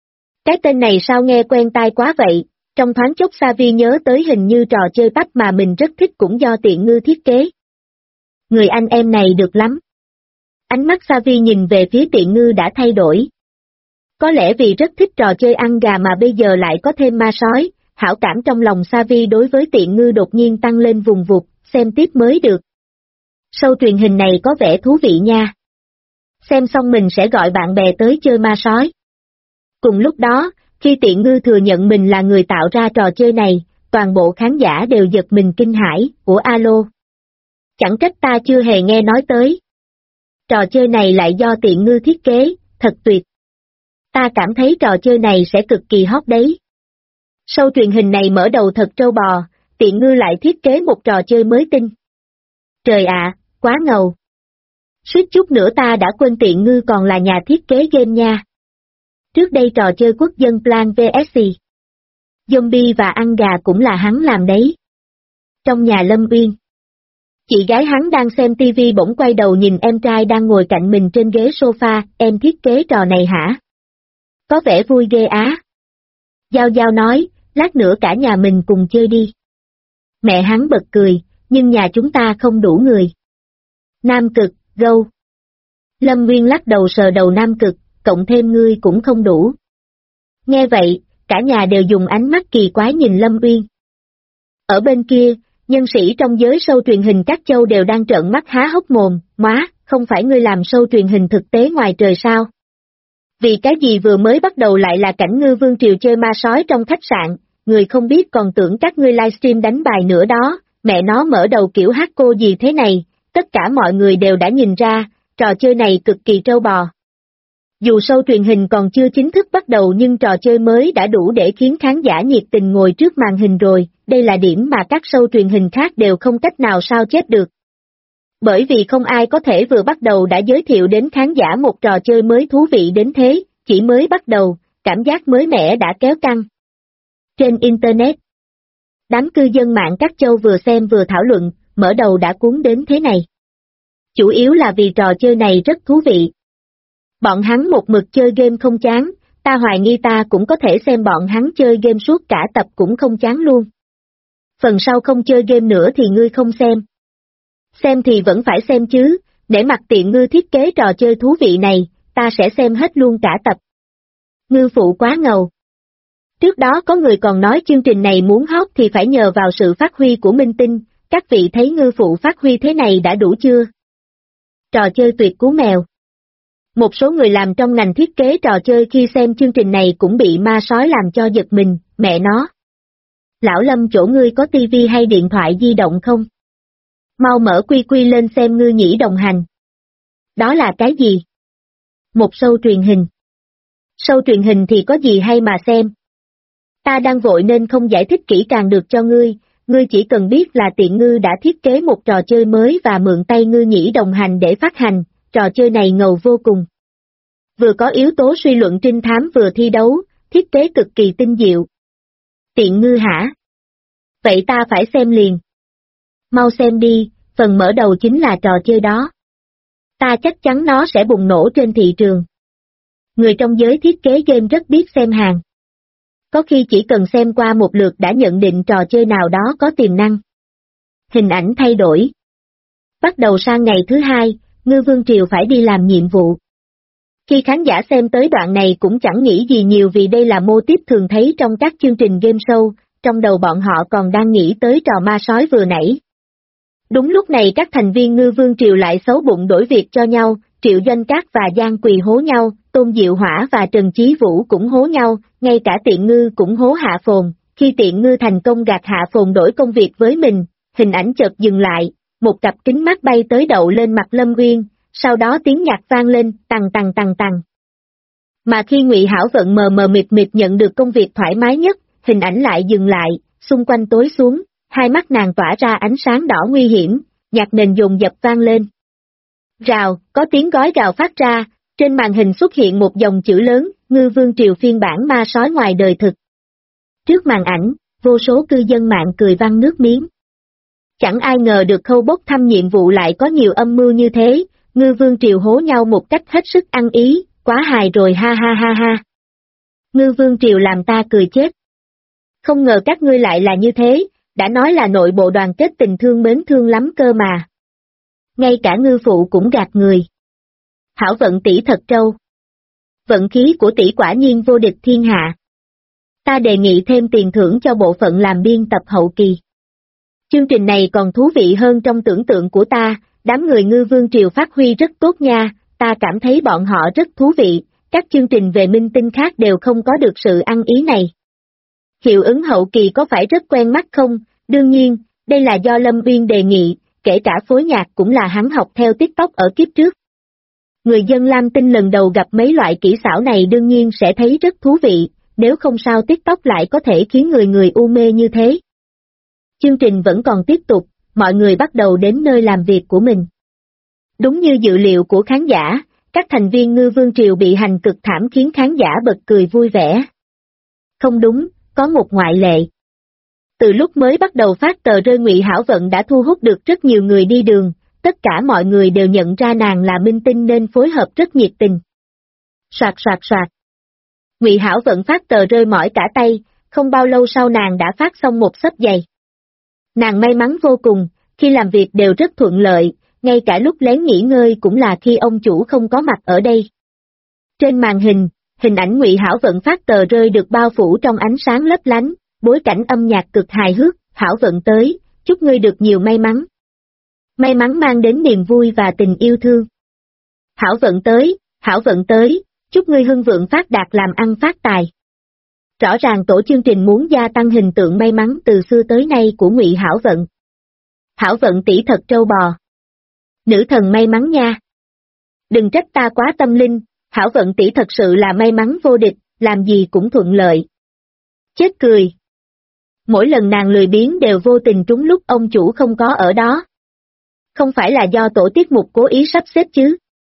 Cái tên này sao nghe quen tai quá vậy, trong thoáng chốc Xavi nhớ tới hình như trò chơi PUBG mà mình rất thích cũng do Tiện Ngư thiết kế. Người anh em này được lắm. Ánh mắt Xavi nhìn về phía Tiện Ngư đã thay đổi. Có lẽ vì rất thích trò chơi ăn gà mà bây giờ lại có thêm ma sói, hảo cảm trong lòng Xavi đối với Tiện Ngư đột nhiên tăng lên vùng vụt, xem tiếp mới được. Show truyền hình này có vẻ thú vị nha. Xem xong mình sẽ gọi bạn bè tới chơi ma sói. Cùng lúc đó, khi Tiện Ngư thừa nhận mình là người tạo ra trò chơi này, toàn bộ khán giả đều giật mình kinh hãi, ủa alo. Chẳng trách ta chưa hề nghe nói tới. Trò chơi này lại do Tiện Ngư thiết kế, thật tuyệt. Ta cảm thấy trò chơi này sẽ cực kỳ hot đấy. Show truyền hình này mở đầu thật trâu bò, Tiện Ngư lại thiết kế một trò chơi mới tinh. Trời ạ, quá ngầu. Suýt chút nữa ta đã quên Tiện Ngư còn là nhà thiết kế game nha. Trước đây trò chơi quốc dân Plan vs Zombie và ăn gà cũng là hắn làm đấy. Trong nhà Lâm Uyên, chị gái hắn đang xem tivi bỗng quay đầu nhìn em trai đang ngồi cạnh mình trên ghế sofa, em thiết kế trò này hả? Có vẻ vui ghê á. Giao Giao nói, lát nữa cả nhà mình cùng chơi đi. Mẹ hắn bật cười, nhưng nhà chúng ta không đủ người. Nam Cực, gâu. Lâm Nguyên lắc đầu sờ đầu Nam Cực, cộng thêm ngươi cũng không đủ. Nghe vậy, cả nhà đều dùng ánh mắt kỳ quái nhìn Lâm Uyên. Ở bên kia, nhân sĩ trong giới show truyền hình các châu đều đang trợn mắt há hốc mồm, má, không phải ngươi làm show truyền hình thực tế ngoài trời sao? Vì cái gì vừa mới bắt đầu lại là cảnh Ngư Vương Triều chơi ma sói trong khách sạn, người không biết còn tưởng các ngươi livestream đánh bài nữa đó, mẹ nó mở đầu kiểu hát cô gì thế này, tất cả mọi người đều đã nhìn ra, trò chơi này cực kỳ trâu bò. Dù show truyền hình còn chưa chính thức bắt đầu nhưng trò chơi mới đã đủ để khiến khán giả nhiệt tình ngồi trước màn hình rồi, đây là điểm mà các show truyền hình khác đều không cách nào sao chép được. Bởi vì không ai có thể vừa bắt đầu đã giới thiệu đến khán giả một trò chơi mới thú vị đến thế, chỉ mới bắt đầu, cảm giác mới mẻ đã kéo căng. Trên Internet, đám cư dân mạng các châu vừa xem vừa thảo luận, mở đầu đã cuốn đến thế này. Chủ yếu là vì trò chơi này rất thú vị. Bọn hắn một mực chơi game không chán, ta hoài nghi ta cũng có thể xem bọn hắn chơi game suốt cả tập cũng không chán luôn. Phần sau không chơi game nữa thì ngươi không xem. Xem thì vẫn phải xem chứ, để mặc tiện ngư thiết kế trò chơi thú vị này, ta sẽ xem hết luôn cả tập. Ngư phụ quá ngầu. Trước đó có người còn nói chương trình này muốn hot thì phải nhờ vào sự phát huy của minh tinh, các vị thấy ngư phụ phát huy thế này đã đủ chưa? Trò chơi tuyệt cú mèo. Một số người làm trong ngành thiết kế trò chơi khi xem chương trình này cũng bị ma sói làm cho giật mình, mẹ nó. Lão Lâm chỗ ngươi có tivi hay điện thoại di động không? Mau mở quy quy lên xem ngư nhĩ đồng hành. Đó là cái gì? Một show truyền hình. Show truyền hình thì có gì hay mà xem? Ta đang vội nên không giải thích kỹ càng được cho ngươi chỉ cần biết là tiện ngư đã thiết kế một trò chơi mới và mượn tay ngư nhĩ đồng hành để phát hành, trò chơi này ngầu vô cùng. Vừa có yếu tố suy luận trinh thám vừa thi đấu, thiết kế cực kỳ tinh diệu. Tiện ngư hả? Vậy ta phải xem liền. Mau xem đi, phần mở đầu chính là trò chơi đó. Ta chắc chắn nó sẽ bùng nổ trên thị trường. Người trong giới thiết kế game rất biết xem hàng. Có khi chỉ cần xem qua một lượt đã nhận định trò chơi nào đó có tiềm năng. Hình ảnh thay đổi. Bắt đầu sang ngày thứ hai, Ngư Vương Triều phải đi làm nhiệm vụ. Khi khán giả xem tới đoạn này cũng chẳng nghĩ gì nhiều vì đây là mô típ thường thấy trong các chương trình game show, trong đầu bọn họ còn đang nghĩ tới trò ma sói vừa nãy. Đúng lúc này các thành viên Ngư Vương Triều lại xấu bụng đổi việc cho nhau, Triệu Doanh Cát và Giang Quỳ hố nhau, Tôn Diệu Hỏa và Trần Chí Vũ cũng hố nhau, ngay cả Tiện Ngư cũng hố Hạ Phồn. Khi Tiện Ngư thành công gạt Hạ Phồn đổi công việc với mình, hình ảnh chợt dừng lại, một cặp kính mắt bay tới đậu lên mặt Lâm Nguyên, sau đó tiếng nhạc vang lên, tằng tằng tằng tằng. Mà khi Ngụy Hảo Vận mờ mờ mịt mịt nhận được công việc thoải mái nhất, hình ảnh lại dừng lại, xung quanh tối xuống, hai mắt nàng tỏa ra ánh sáng đỏ nguy hiểm, nhạc nền dồn dập vang lên. Rào, có tiếng gói rào phát ra, trên màn hình xuất hiện một dòng chữ lớn, Ngư Vương Triều phiên bản ma sói ngoài đời thực. Trước màn ảnh, vô số cư dân mạng cười văng nước miếng. Chẳng ai ngờ được khâu bốc thăm nhiệm vụ lại có nhiều âm mưu như thế, Ngư Vương Triều hố nhau một cách hết sức ăn ý, quá hài rồi ha ha ha ha. Ngư Vương Triều làm ta cười chết. Không ngờ các ngươi lại là như thế, đã nói là nội bộ đoàn kết tình thương mến thương lắm cơ mà. Ngay cả ngư phụ cũng gạt người. Hảo Vận tỷ thật trâu. Vận khí của tỷ quả nhiên vô địch thiên hạ. Ta đề nghị thêm tiền thưởng cho bộ phận làm biên tập hậu kỳ. Chương trình này còn thú vị hơn trong tưởng tượng của ta, đám người Ngư Vương Triều phát huy rất tốt nha, ta cảm thấy bọn họ rất thú vị, các chương trình về minh tinh khác đều không có được sự ăn ý này. Hiệu ứng hậu kỳ có phải rất quen mắt không? Đương nhiên, đây là do Lâm Uyên đề nghị, kể cả phối nhạc cũng là hắn học theo TikTok ở kiếp trước. Người dân Lam Tinh lần đầu gặp mấy loại kỹ xảo này đương nhiên sẽ thấy rất thú vị, nếu không sao TikTok lại có thể khiến người u mê như thế. Chương trình vẫn còn tiếp tục, mọi người bắt đầu đến nơi làm việc của mình. Đúng như dự liệu của khán giả, các thành viên Ngư Vương Triều bị hành cực thảm khiến khán giả bật cười vui vẻ. Không đúng, có một ngoại lệ. Từ lúc mới bắt đầu phát tờ rơi Ngụy Hảo Vận đã thu hút được rất nhiều người đi đường, tất cả mọi người đều nhận ra nàng là minh tinh nên phối hợp rất nhiệt tình. Soạt soạt soạt. Ngụy Hảo Vận phát tờ rơi mỏi cả tay, không bao lâu sau nàng đã phát xong một xấp giày. Nàng may mắn vô cùng, khi làm việc đều rất thuận lợi, ngay cả lúc lén nghỉ ngơi cũng là khi ông chủ không có mặt ở đây. Trên màn hình, hình ảnh Ngụy Hảo Vận phát tờ rơi được bao phủ trong ánh sáng lấp lánh, bối cảnh âm nhạc cực hài hước, Hảo Vận tới, chúc ngươi được nhiều may mắn. May mắn mang đến niềm vui và tình yêu thương. Hảo Vận tới, chúc ngươi hưng vượng phát đạt làm ăn phát tài. Rõ ràng tổ chương trình muốn gia tăng hình tượng may mắn từ xưa tới nay của Ngụy Hảo Vận. Hảo Vận tỷ thật trâu bò. Nữ thần may mắn nha. Đừng trách ta quá tâm linh, hảo vận tỷ thật sự là may mắn vô địch, làm gì cũng thuận lợi. Chết cười. Mỗi lần nàng lười biếng đều vô tình trúng lúc ông chủ không có ở đó. Không phải là do tổ tiết mục cố ý sắp xếp chứ.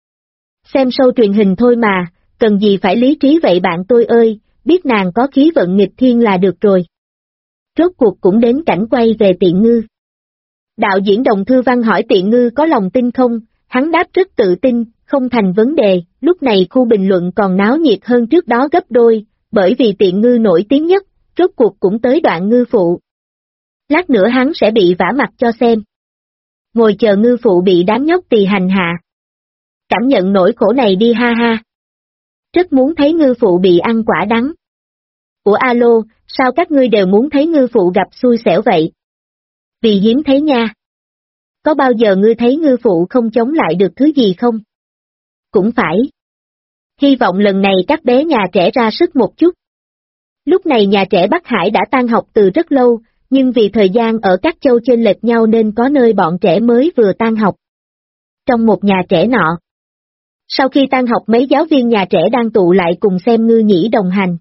Xem show truyền hình thôi mà, cần gì phải lý trí vậy bạn tôi ơi, biết nàng có khí vận nghịch thiên là được rồi. Rốt cuộc cũng đến cảnh quay về Tiện Ngư. Đạo diễn Đồng Thư Văn hỏi Tiện Ngư có lòng tin không, hắn đáp rất tự tin, không thành vấn đề, lúc này khu bình luận còn náo nhiệt hơn trước đó gấp đôi, bởi vì Tiện Ngư nổi tiếng nhất, rốt cuộc cũng tới đoạn ngư phụ. Lát nữa hắn sẽ bị vả mặt cho xem. Ngồi chờ ngư phụ bị đám nhóc tỳ hành hạ. Cảm nhận nỗi khổ này đi ha ha. Rất muốn thấy ngư phụ bị ăn quả đắng. Ủa alo, sao các ngươi đều muốn thấy ngư phụ gặp xui xẻo vậy? Vì hiếm thấy nha. Có bao giờ ngươi thấy ngư phụ không chống lại được thứ gì không? Cũng phải. Hy vọng lần này các bé nhà trẻ ra sức một chút. Lúc này nhà trẻ Bắc Hải đã tan học từ rất lâu, nhưng vì thời gian ở các châu chênh lệch nhau nên có nơi bọn trẻ mới vừa tan học. Trong một nhà trẻ nọ. Sau khi tan học mấy giáo viên nhà trẻ đang tụ lại cùng xem Ngư Nhĩ đồng hành.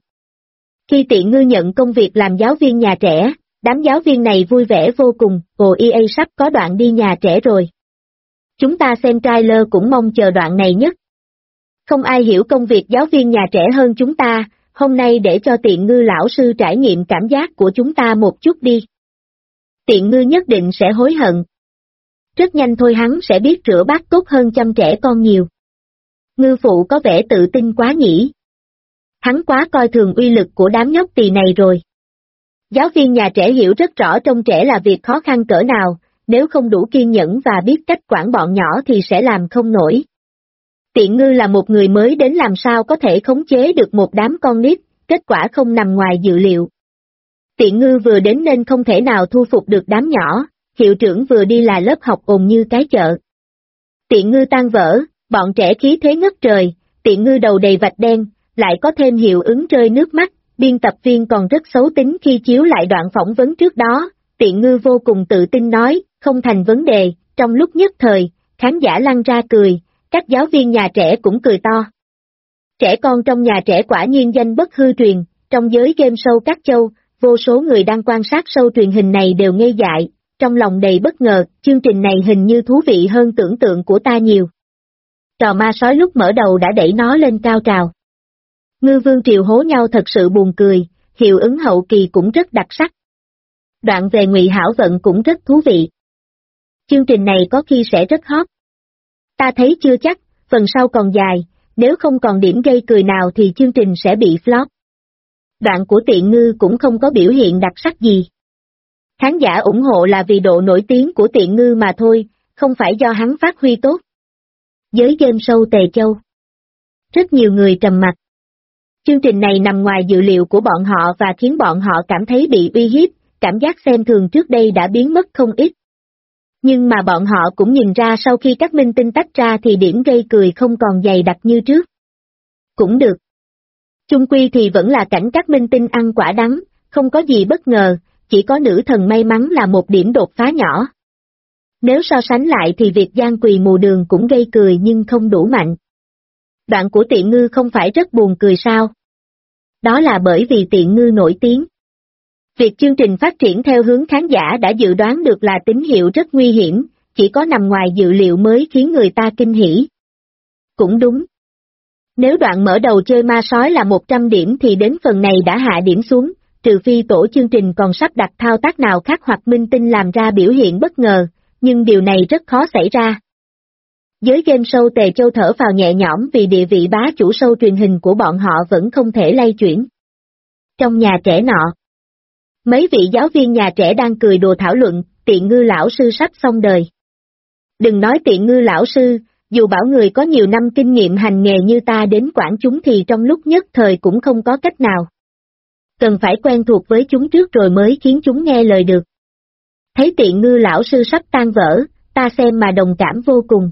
Khi Tiện Ngư nhận công việc làm giáo viên nhà trẻ, đám giáo viên này vui vẻ vô cùng, EA sắp có đoạn đi nhà trẻ rồi. Chúng ta xem trailer cũng mong chờ đoạn này nhất. Không ai hiểu công việc giáo viên nhà trẻ hơn chúng ta, hôm nay để cho Tiện Ngư lão sư trải nghiệm cảm giác của chúng ta một chút đi. Tiện Ngư nhất định sẽ hối hận. Rất nhanh thôi hắn sẽ biết rửa bát tốt hơn chăm trẻ con nhiều. Ngư phụ có vẻ tự tin quá nhỉ. Hắn quá coi thường uy lực của đám nhóc tỳ này rồi. Giáo viên nhà trẻ hiểu rất rõ trông trẻ là việc khó khăn cỡ nào, nếu không đủ kiên nhẫn và biết cách quản bọn nhỏ thì sẽ làm không nổi. Tiện Ngư là một người mới đến làm sao có thể khống chế được một đám con nít, kết quả không nằm ngoài dự liệu. Tiện Ngư vừa đến nên không thể nào thu phục được đám nhỏ, hiệu trưởng vừa đi là lớp học ồn như cái chợ. Tiện Ngư tan vỡ, bọn trẻ khí thế ngất trời, Tiện Ngư đầu đầy vạch đen, lại có thêm hiệu ứng rơi nước mắt, biên tập viên còn rất xấu tính khi chiếu lại đoạn phỏng vấn trước đó, Tiện Ngư vô cùng tự tin nói, không thành vấn đề, trong lúc nhất thời, khán giả lăn ra cười, các giáo viên nhà trẻ cũng cười to. Trẻ con trong nhà trẻ quả nhiên danh bất hư truyền, trong giới game show các châu, vô số người đang quan sát show truyền hình này đều ngây dại, trong lòng đầy bất ngờ, chương trình này hình như thú vị hơn tưởng tượng của ta nhiều. Trò ma sói lúc mở đầu đã đẩy nó lên cao trào. Ngư vương triều hố nhau thật sự buồn cười, hiệu ứng hậu kỳ cũng rất đặc sắc. Đoạn về Ngụy Hảo Vận cũng rất thú vị. Chương trình này có khi sẽ rất hot. Ta thấy chưa chắc, phần sau còn dài, nếu không còn điểm gây cười nào thì chương trình sẽ bị flop. Đoạn của Tiện Ngư cũng không có biểu hiện đặc sắc gì. Khán giả ủng hộ là vì độ nổi tiếng của Tiện Ngư mà thôi, không phải do hắn phát huy tốt. Giới game show Tề Châu. Rất nhiều người trầm mặc. Chương trình này nằm ngoài dự liệu của bọn họ và khiến bọn họ cảm thấy bị uy hiếp, cảm giác xem thường trước đây đã biến mất không ít. Nhưng mà bọn họ cũng nhìn ra sau khi các minh tinh tách ra thì điểm gây cười không còn dày đặc như trước. Cũng được. Chung quy thì vẫn là cảnh các minh tinh ăn quả đắng, không có gì bất ngờ, chỉ có nữ thần may mắn là một điểm đột phá nhỏ. Nếu so sánh lại thì việc Giang Quỳ mù đường cũng gây cười nhưng không đủ mạnh. Đoạn của Tiện Ngư không phải rất buồn cười sao? Đó là bởi vì Tiện Ngư nổi tiếng. Việc chương trình phát triển theo hướng khán giả đã dự đoán được là tín hiệu rất nguy hiểm, chỉ có nằm ngoài dự liệu mới khiến người ta kinh hỉ. Cũng đúng. Nếu đoạn mở đầu chơi ma sói là 100 điểm thì đến phần này đã hạ điểm xuống, trừ phi tổ chương trình còn sắp đặt thao tác nào khác hoặc minh tinh làm ra biểu hiện bất ngờ, nhưng điều này rất khó xảy ra. Giới game show Tề Châu thở vào nhẹ nhõm vì địa vị bá chủ show truyền hình của bọn họ vẫn không thể lay chuyển. Trong nhà trẻ nọ, mấy vị giáo viên nhà trẻ đang cười đùa thảo luận, Tiện Ngư lão sư sắp xong đời. Đừng nói Tiện Ngư lão sư, dù bảo người có nhiều năm kinh nghiệm hành nghề như ta đến quản chúng thì trong lúc nhất thời cũng không có cách nào. Cần phải quen thuộc với chúng trước rồi mới khiến chúng nghe lời được. Thấy Tiện Ngư lão sư sắp tan vỡ, ta xem mà đồng cảm vô cùng.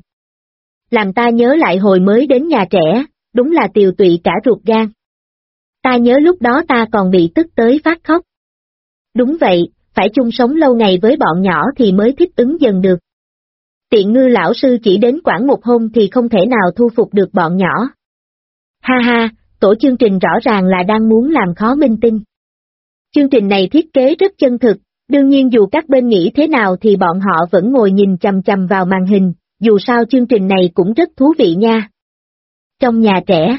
Làm ta nhớ lại hồi mới đến nhà trẻ, đúng là tiều tụy cả ruột gan. Ta nhớ lúc đó ta còn bị tức tới phát khóc. Đúng vậy, phải chung sống lâu ngày với bọn nhỏ thì mới thích ứng dần được. Tiện ngư lão sư chỉ đến quản một hôm thì không thể nào thu phục được bọn nhỏ. Ha ha, tổ chương trình rõ ràng là đang muốn làm khó minh tinh. Chương trình này thiết kế rất chân thực, đương nhiên dù các bên nghĩ thế nào thì bọn họ vẫn ngồi nhìn chằm chằm vào màn hình, dù sao chương trình này cũng rất thú vị nha. Trong nhà trẻ,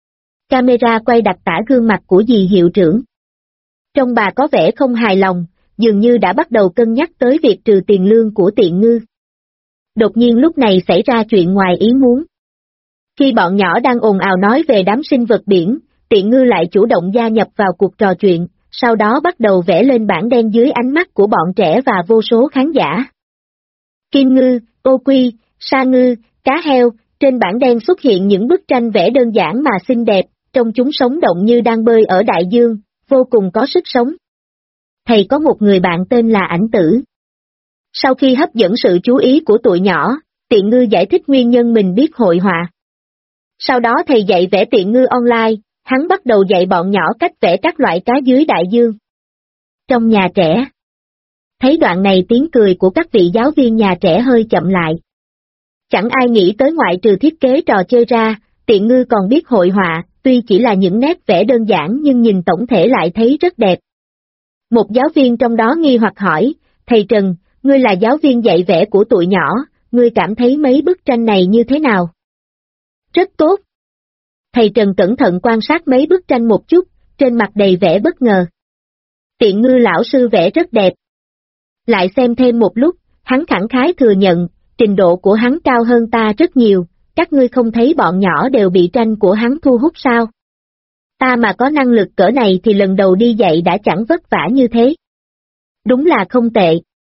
camera quay đặt tả gương mặt của dì hiệu trưởng. Trông bà có vẻ không hài lòng, dường như đã bắt đầu cân nhắc tới việc trừ tiền lương của Tiện Ngư. Đột nhiên lúc này xảy ra chuyện ngoài ý muốn. Khi bọn nhỏ đang ồn ào nói về đám sinh vật biển, Tiện Ngư lại chủ động gia nhập vào cuộc trò chuyện, sau đó bắt đầu vẽ lên bảng đen dưới ánh mắt của bọn trẻ và vô số khán giả. Kim ngư, ô quy, sa ngư, cá heo, trên bảng đen xuất hiện những bức tranh vẽ đơn giản mà xinh đẹp, trông chúng sống động như đang bơi ở đại dương, vô cùng có sức sống. Thầy có một người bạn tên là Ảnh Tử. Sau khi hấp dẫn sự chú ý của tụi nhỏ, Tiện Ngư giải thích nguyên nhân mình biết hội họa. Sau đó thầy dạy vẽ Tiện Ngư online, hắn bắt đầu dạy bọn nhỏ cách vẽ các loại cá dưới đại dương. Trong nhà trẻ, thấy đoạn này tiếng cười của các vị giáo viên nhà trẻ hơi chậm lại. Chẳng ai nghĩ tới ngoại trừ thiết kế trò chơi ra, Tiện Ngư còn biết hội họa, tuy chỉ là những nét vẽ đơn giản nhưng nhìn tổng thể lại thấy rất đẹp. Một giáo viên trong đó nghi hoặc hỏi, thầy Trần, ngươi là giáo viên dạy vẽ của tụi nhỏ, ngươi cảm thấy mấy bức tranh này như thế nào? Rất tốt. Thầy Trần cẩn thận quan sát mấy bức tranh một chút, trên mặt đầy vẻ bất ngờ. Tiện Ngư lão sư vẽ rất đẹp. Lại xem thêm một lúc, hắn khẳng khái thừa nhận, trình độ của hắn cao hơn ta rất nhiều, các ngươi không thấy bọn nhỏ đều bị tranh của hắn thu hút sao? Ta mà có năng lực cỡ này thì lần đầu đi dạy đã chẳng vất vả như thế. Đúng là không tệ.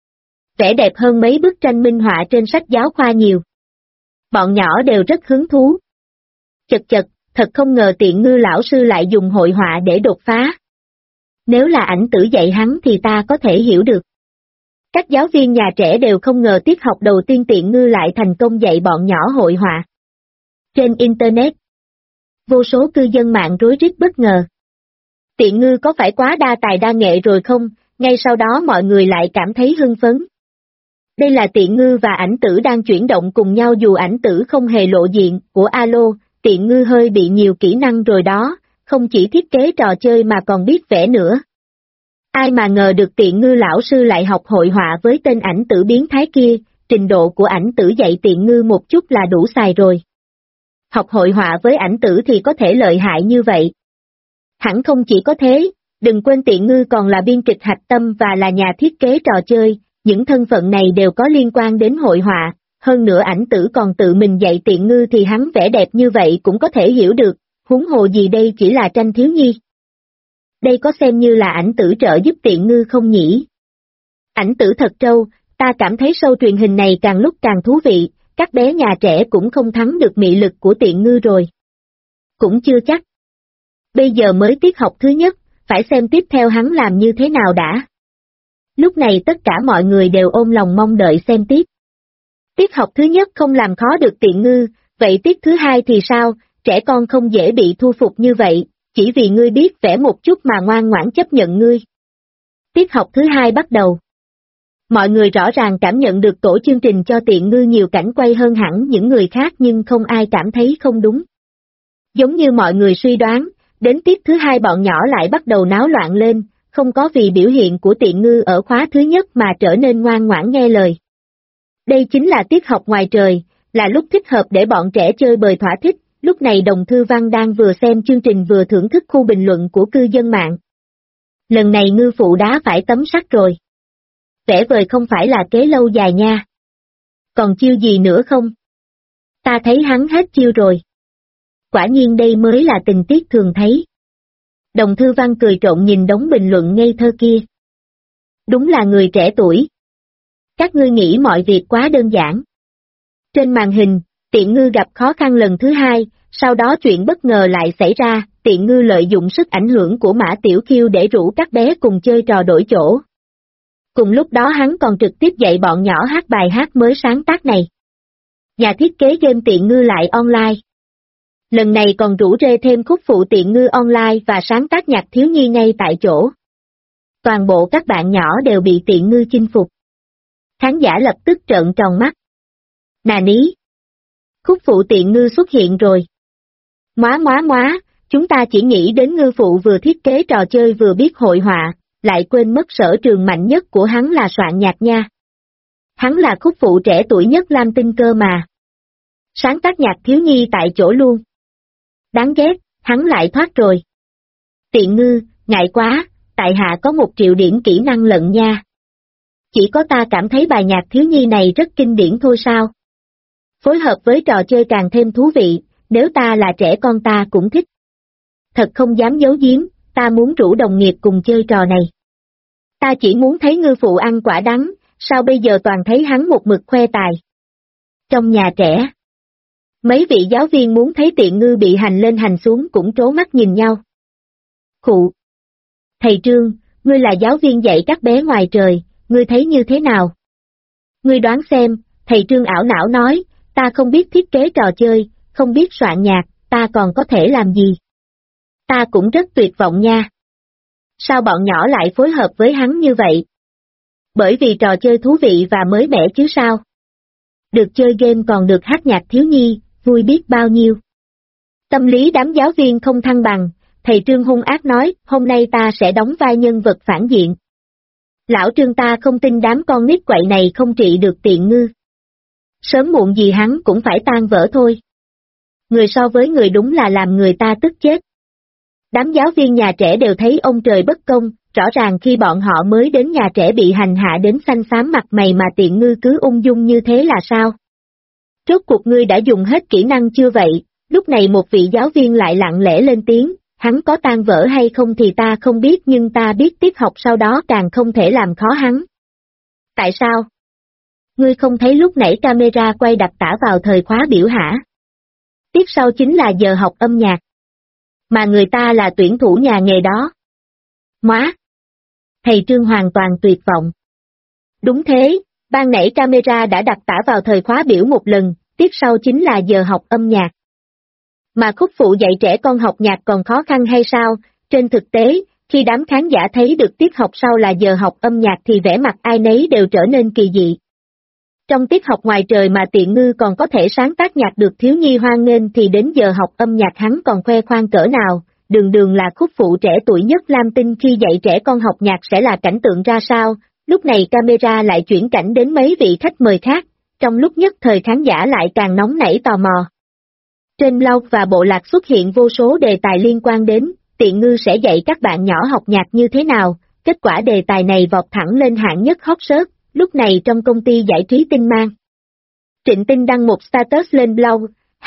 Vẽ đẹp hơn mấy bức tranh minh họa trên sách giáo khoa nhiều. Bọn nhỏ đều rất hứng thú. Chật chật, thật không ngờ Tiện Ngư lão sư lại dùng hội họa để đột phá. Nếu là Ảnh Tử dạy hắn thì ta có thể hiểu được. Các giáo viên nhà trẻ đều không ngờ tiết học đầu tiên Tiện Ngư lại thành công dạy bọn nhỏ hội họa. Trên Internet, vô số cư dân mạng rối rít bất ngờ. Tiện Ngư có phải quá đa tài đa nghệ rồi không? Ngay sau đó mọi người lại cảm thấy hưng phấn. Đây là Tiện Ngư và Ảnh Tử đang chuyển động cùng nhau dù Ảnh Tử không hề lộ diện. Của alo, Tiện Ngư hơi bị nhiều kỹ năng rồi đó, không chỉ thiết kế trò chơi mà còn biết vẽ nữa. Ai mà ngờ được Tiện Ngư lão sư lại học hội họa với tên Ảnh Tử biến thái kia, trình độ của Ảnh Tử dạy Tiện Ngư một chút là đủ xài rồi. Học hội họa với Ảnh Tử thì có thể lợi hại như vậy. Hẳn không chỉ có thế, đừng quên Tiện Ngư còn là biên kịch hạch tâm và là nhà thiết kế trò chơi, những thân phận này đều có liên quan đến hội họa, hơn nữa Ảnh Tử còn tự mình dạy Tiện Ngư thì hắn vẽ đẹp như vậy cũng có thể hiểu được, huống hồ gì đây chỉ là tranh thiếu nhi. Đây có xem như là Ảnh Tử trợ giúp Tiện Ngư không nhỉ? Ảnh Tử thật trâu, ta cảm thấy show truyền hình này càng lúc càng thú vị, các bé nhà trẻ cũng không thắng được mị lực của Tiện Ngư rồi. Cũng chưa chắc. Bây giờ mới tiết học thứ nhất, phải xem tiếp theo hắn làm như thế nào đã. Lúc này tất cả mọi người đều ôm lòng mong đợi xem tiếp. Tiết học thứ nhất không làm khó được Tiện Ngư, vậy tiết thứ hai thì sao? Trẻ con không dễ bị thu phục như vậy, chỉ vì ngươi biết vẽ một chút mà ngoan ngoãn chấp nhận ngươi. Tiết học thứ hai bắt đầu. Mọi người rõ ràng cảm nhận được tổ chương trình cho Tiện Ngư nhiều cảnh quay hơn hẳn những người khác nhưng không ai cảm thấy không đúng. Giống như mọi người suy đoán, đến tiết thứ hai bọn nhỏ lại bắt đầu náo loạn lên, không có vì biểu hiện của Tiện Ngư ở khóa thứ nhất mà trở nên ngoan ngoãn nghe lời. Đây chính là tiết học ngoài trời, là lúc thích hợp để bọn trẻ chơi bời thỏa thích, lúc này Đồng Thư Văn đang vừa xem chương trình vừa thưởng thức khu bình luận của cư dân mạng. Lần này Ngư phụ đá phải tấm sắt rồi. Vẽ vời không phải là kế lâu dài nha. Còn chiêu gì nữa không? Ta thấy hắn hết chiêu rồi. Quả nhiên đây mới là tình tiết thường thấy. Đồng Thư Văn cười trộn nhìn đống bình luận ngây thơ kia. Đúng là người trẻ tuổi. Các ngươi nghĩ mọi việc quá đơn giản. Trên màn hình, Tiện Ngư gặp khó khăn lần thứ hai, sau đó chuyện bất ngờ lại xảy ra, Tiện Ngư lợi dụng sức ảnh hưởng của Mã Tiểu Khiêu để rủ các bé cùng chơi trò đổi chỗ. Cùng lúc đó hắn còn trực tiếp dạy bọn nhỏ hát bài hát mới sáng tác này. Nhà thiết kế game Tiện Ngư lại online. Lần này còn rủ rê thêm khúc phụ Tiện Ngư online và sáng tác nhạc thiếu nhi ngay tại chỗ. Toàn bộ các bạn nhỏ đều bị Tiện Ngư chinh phục. Khán giả lập tức trợn tròn mắt. Nà ní. Khúc phụ tiện ngư xuất hiện rồi. Móa, chúng ta chỉ nghĩ đến ngư phụ vừa thiết kế trò chơi vừa biết hội họa, lại quên mất sở trường mạnh nhất của hắn là soạn nhạc nha. Hắn là khúc phụ trẻ tuổi nhất Lam Tinh cơ mà. Sáng tác nhạc thiếu nhi tại chỗ luôn. Đáng ghét, hắn lại thoát rồi. Tiện ngư, ngại quá, tại hạ có 1 triệu điểm kỹ năng lận nha. Chỉ có ta cảm thấy bài nhạc thiếu nhi này rất kinh điển thôi sao? Phối hợp với trò chơi càng thêm thú vị, nếu ta là trẻ con ta cũng thích. Thật không dám giấu giếm, ta muốn rủ đồng nghiệp cùng chơi trò này. Ta chỉ muốn thấy ngư phụ ăn quả đắng, sao bây giờ toàn thấy hắn một mực khoe tài. Trong nhà trẻ, mấy vị giáo viên muốn thấy tiện ngư bị hành lên hành xuống cũng trố mắt nhìn nhau. Khụ. Thầy Trương, ngươi là giáo viên dạy các bé ngoài trời, ngươi thấy như thế nào? Ngươi đoán xem, thầy Trương ảo não nói, ta không biết thiết kế trò chơi, không biết soạn nhạc, ta còn có thể làm gì? Ta cũng rất tuyệt vọng nha. Sao bọn nhỏ lại phối hợp với hắn như vậy? Bởi vì trò chơi thú vị và mới mẻ chứ sao? Được chơi game còn được hát nhạc thiếu nhi, vui biết bao nhiêu. Tâm lý đám giáo viên không thăng bằng, thầy Trương hung ác nói, hôm nay ta sẽ đóng vai nhân vật phản diện. Lão Trương ta không tin đám con nít quậy này không trị được tiện ngư. Sớm muộn gì hắn cũng phải tan vỡ thôi. Người so với người đúng là làm người ta tức chết. Đám giáo viên nhà trẻ đều thấy ông trời bất công, rõ ràng khi bọn họ mới đến nhà trẻ bị hành hạ đến xanh xám mặt mày mà tiện ngư cứ ung dung như thế là sao? Rốt cuộc ngươi đã dùng hết kỹ năng chưa vậy? Lúc này một vị giáo viên lại lặng lẽ lên tiếng, hắn có tan vỡ hay không thì ta không biết nhưng ta biết tiết học sau đó càng không thể làm khó hắn. Tại sao? Ngươi không thấy lúc nãy camera quay đặc tả vào thời khóa biểu hả? Tiếp sau chính là giờ học âm nhạc. Mà người ta là tuyển thủ nhà nghề đó. Móa! Thầy Trương hoàn toàn tuyệt vọng. Đúng thế, ban nãy camera đã đặc tả vào thời khóa biểu một lần, tiếp sau chính là giờ học âm nhạc. Mà khúc phụ dạy trẻ con học nhạc còn khó khăn hay sao? Trên thực tế, khi đám khán giả thấy được tiết học sau là giờ học âm nhạc thì vẻ mặt ai nấy đều trở nên kỳ dị. Trong tiết học ngoài trời mà tiện ngư còn có thể sáng tác nhạc được thiếu nhi hoan nghênh thì đến giờ học âm nhạc hắn còn khoe khoang cỡ nào, đường là khúc phụ trẻ tuổi nhất Lam Tinh khi dạy trẻ con học nhạc sẽ là cảnh tượng ra sao, lúc này camera lại chuyển cảnh đến mấy vị khách mời khác, trong lúc nhất thời khán giả lại càng nóng nảy tò mò. Trên blog và bộ lạc xuất hiện vô số đề tài liên quan đến, tiện ngư sẽ dạy các bạn nhỏ học nhạc như thế nào, kết quả đề tài này vọt thẳng lên hạng nhất hot search. Lúc này trong công ty giải trí Tinh Mang. Trịnh Tinh đăng một status lên blog,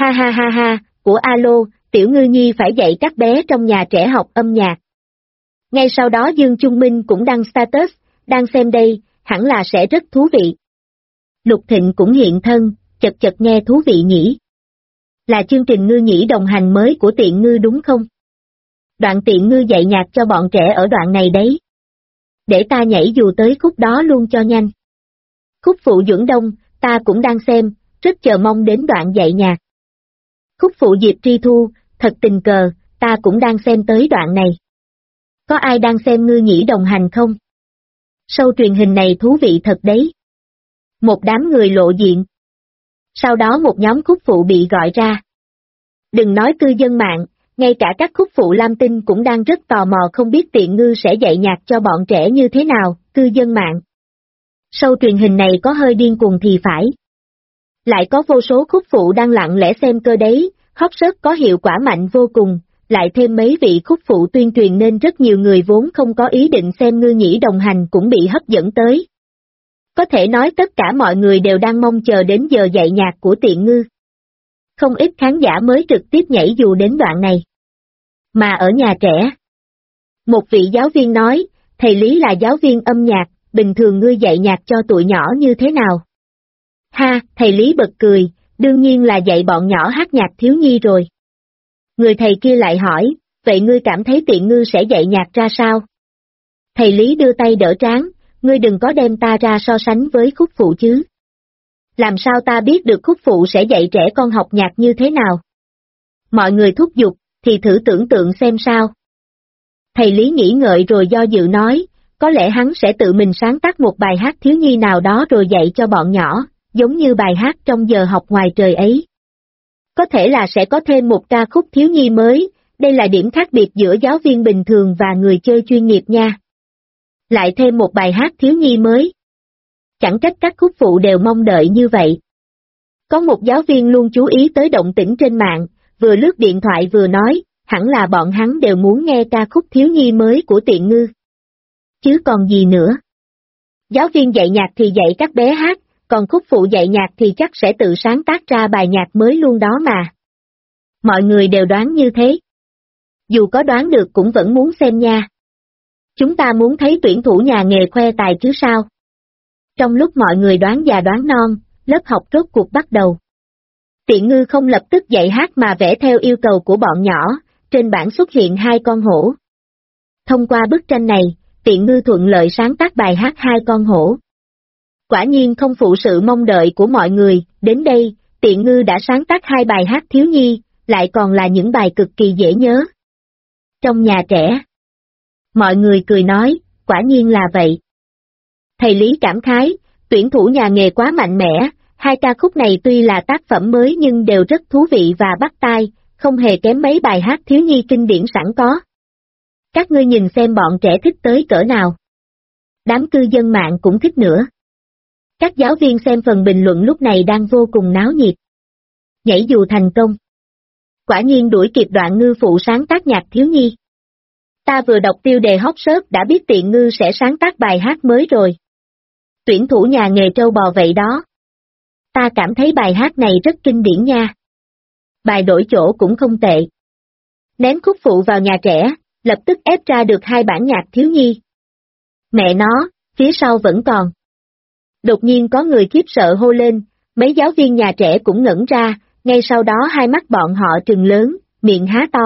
ha, của alo, tiểu ngư nhi phải dạy các bé trong nhà trẻ học âm nhạc. Ngay sau đó Dương Trung Minh cũng đăng status, đang xem đây, hẳn là sẽ rất thú vị. Lục Thịnh cũng hiện thân, chật nghe thú vị nhỉ. Là chương trình ngư nhĩ đồng hành mới của tiện ngư đúng không? Đoạn tiện ngư dạy nhạc cho bọn trẻ ở đoạn này đấy. Để ta nhảy dù tới khúc đó luôn cho nhanh. Khúc phụ Duẩn Đông, ta cũng đang xem, rất chờ mong đến đoạn dạy nhạc. Khúc phụ Diệp Tri Thu, thật tình cờ, ta cũng đang xem tới đoạn này. Có ai đang xem ngư nhĩ đồng hành không? Show truyền hình này thú vị thật đấy. Một đám người lộ diện. Sau đó một nhóm khúc phụ bị gọi ra. Đừng nói cư dân mạng, ngay cả các khúc phụ Lam Tinh cũng đang rất tò mò không biết tiện ngư sẽ dạy nhạc cho bọn trẻ như thế nào, cư dân mạng. Show truyền hình này có hơi điên cuồng thì phải. Lại có vô số khúc phụ đang lặng lẽ xem cơ đấy, hot search có hiệu quả mạnh vô cùng, lại thêm mấy vị khúc phụ tuyên truyền nên rất nhiều người vốn không có ý định xem ngư nhĩ đồng hành cũng bị hấp dẫn tới. Có thể nói tất cả mọi người đều đang mong chờ đến giờ dạy nhạc của tiện ngư. Không ít khán giả mới trực tiếp nhảy dù đến đoạn này. Mà ở nhà trẻ, một vị giáo viên nói, thầy Lý là giáo viên âm nhạc, bình thường ngươi dạy nhạc cho tụi nhỏ như thế nào? Ha, thầy Lý bật cười, đương nhiên là dạy bọn nhỏ hát nhạc thiếu nhi rồi. Người thầy kia lại hỏi, vậy ngươi cảm thấy tiện ngư sẽ dạy nhạc ra sao? Thầy Lý đưa tay đỡ trán, ngươi đừng có đem ta ra so sánh với khúc phụ chứ. Làm sao ta biết được khúc phụ sẽ dạy trẻ con học nhạc như thế nào? Mọi người thúc giục, thì thử tưởng tượng xem sao. Thầy Lý nghĩ ngợi rồi do dự nói, có lẽ hắn sẽ tự mình sáng tác một bài hát thiếu nhi nào đó rồi dạy cho bọn nhỏ, giống như bài hát trong giờ học ngoài trời ấy. Có thể là sẽ có thêm một ca khúc thiếu nhi mới, đây là điểm khác biệt giữa giáo viên bình thường và người chơi chuyên nghiệp nha. Lại thêm một bài hát thiếu nhi mới. Chẳng trách các khúc phụ đều mong đợi như vậy. Có một giáo viên luôn chú ý tới động tĩnh trên mạng, vừa lướt điện thoại vừa nói, hẳn là bọn hắn đều muốn nghe ca khúc thiếu nhi mới của Tiện Ngư. Chứ còn gì nữa. Giáo viên dạy nhạc thì dạy các bé hát, còn khúc phụ dạy nhạc thì chắc sẽ tự sáng tác ra bài nhạc mới luôn đó mà. Mọi người đều đoán như thế. Dù có đoán được cũng vẫn muốn xem nha. Chúng ta muốn thấy tuyển thủ nhà nghề khoe tài chứ sao. Trong lúc mọi người đoán già đoán non, lớp học rốt cuộc bắt đầu. Tiện Ngư không lập tức dạy hát mà vẽ theo yêu cầu của bọn nhỏ, trên bảng xuất hiện hai con hổ. Thông qua bức tranh này, Tiện Ngư thuận lợi sáng tác bài hát hai con hổ. Quả nhiên không phụ sự mong đợi của mọi người, đến đây, Tiện Ngư đã sáng tác hai bài hát thiếu nhi, lại còn là những bài cực kỳ dễ nhớ. Trong nhà trẻ, mọi người cười nói, quả nhiên là vậy. Thầy Lý cảm khái, tuyển thủ nhà nghề quá mạnh mẽ, hai ca khúc này tuy là tác phẩm mới nhưng đều rất thú vị và bắt tai, không hề kém mấy bài hát thiếu nhi kinh điển sẵn có. Các ngươi nhìn xem bọn trẻ thích tới cỡ nào. Đám cư dân mạng cũng thích nữa. Các giáo viên xem phần bình luận lúc này đang vô cùng náo nhiệt. Nhảy dù thành công. Quả nhiên đuổi kịp Đoạn Ngư phụ sáng tác nhạc thiếu nhi. Ta vừa đọc tiêu đề hot search đã biết Tiện Ngư sẽ sáng tác bài hát mới rồi. Tuyển thủ nhà nghề trâu bò vậy đó. Ta cảm thấy bài hát này rất kinh điển nha. Bài đổi chỗ cũng không tệ. Ném khúc phụ vào nhà trẻ, lập tức ép ra được hai bản nhạc thiếu nhi. Mẹ nó, phía sau vẫn còn. Đột nhiên có người khiếp sợ hô lên, mấy giáo viên nhà trẻ cũng ngẩn ra, ngay sau đó hai mắt bọn họ trừng lớn, miệng há to.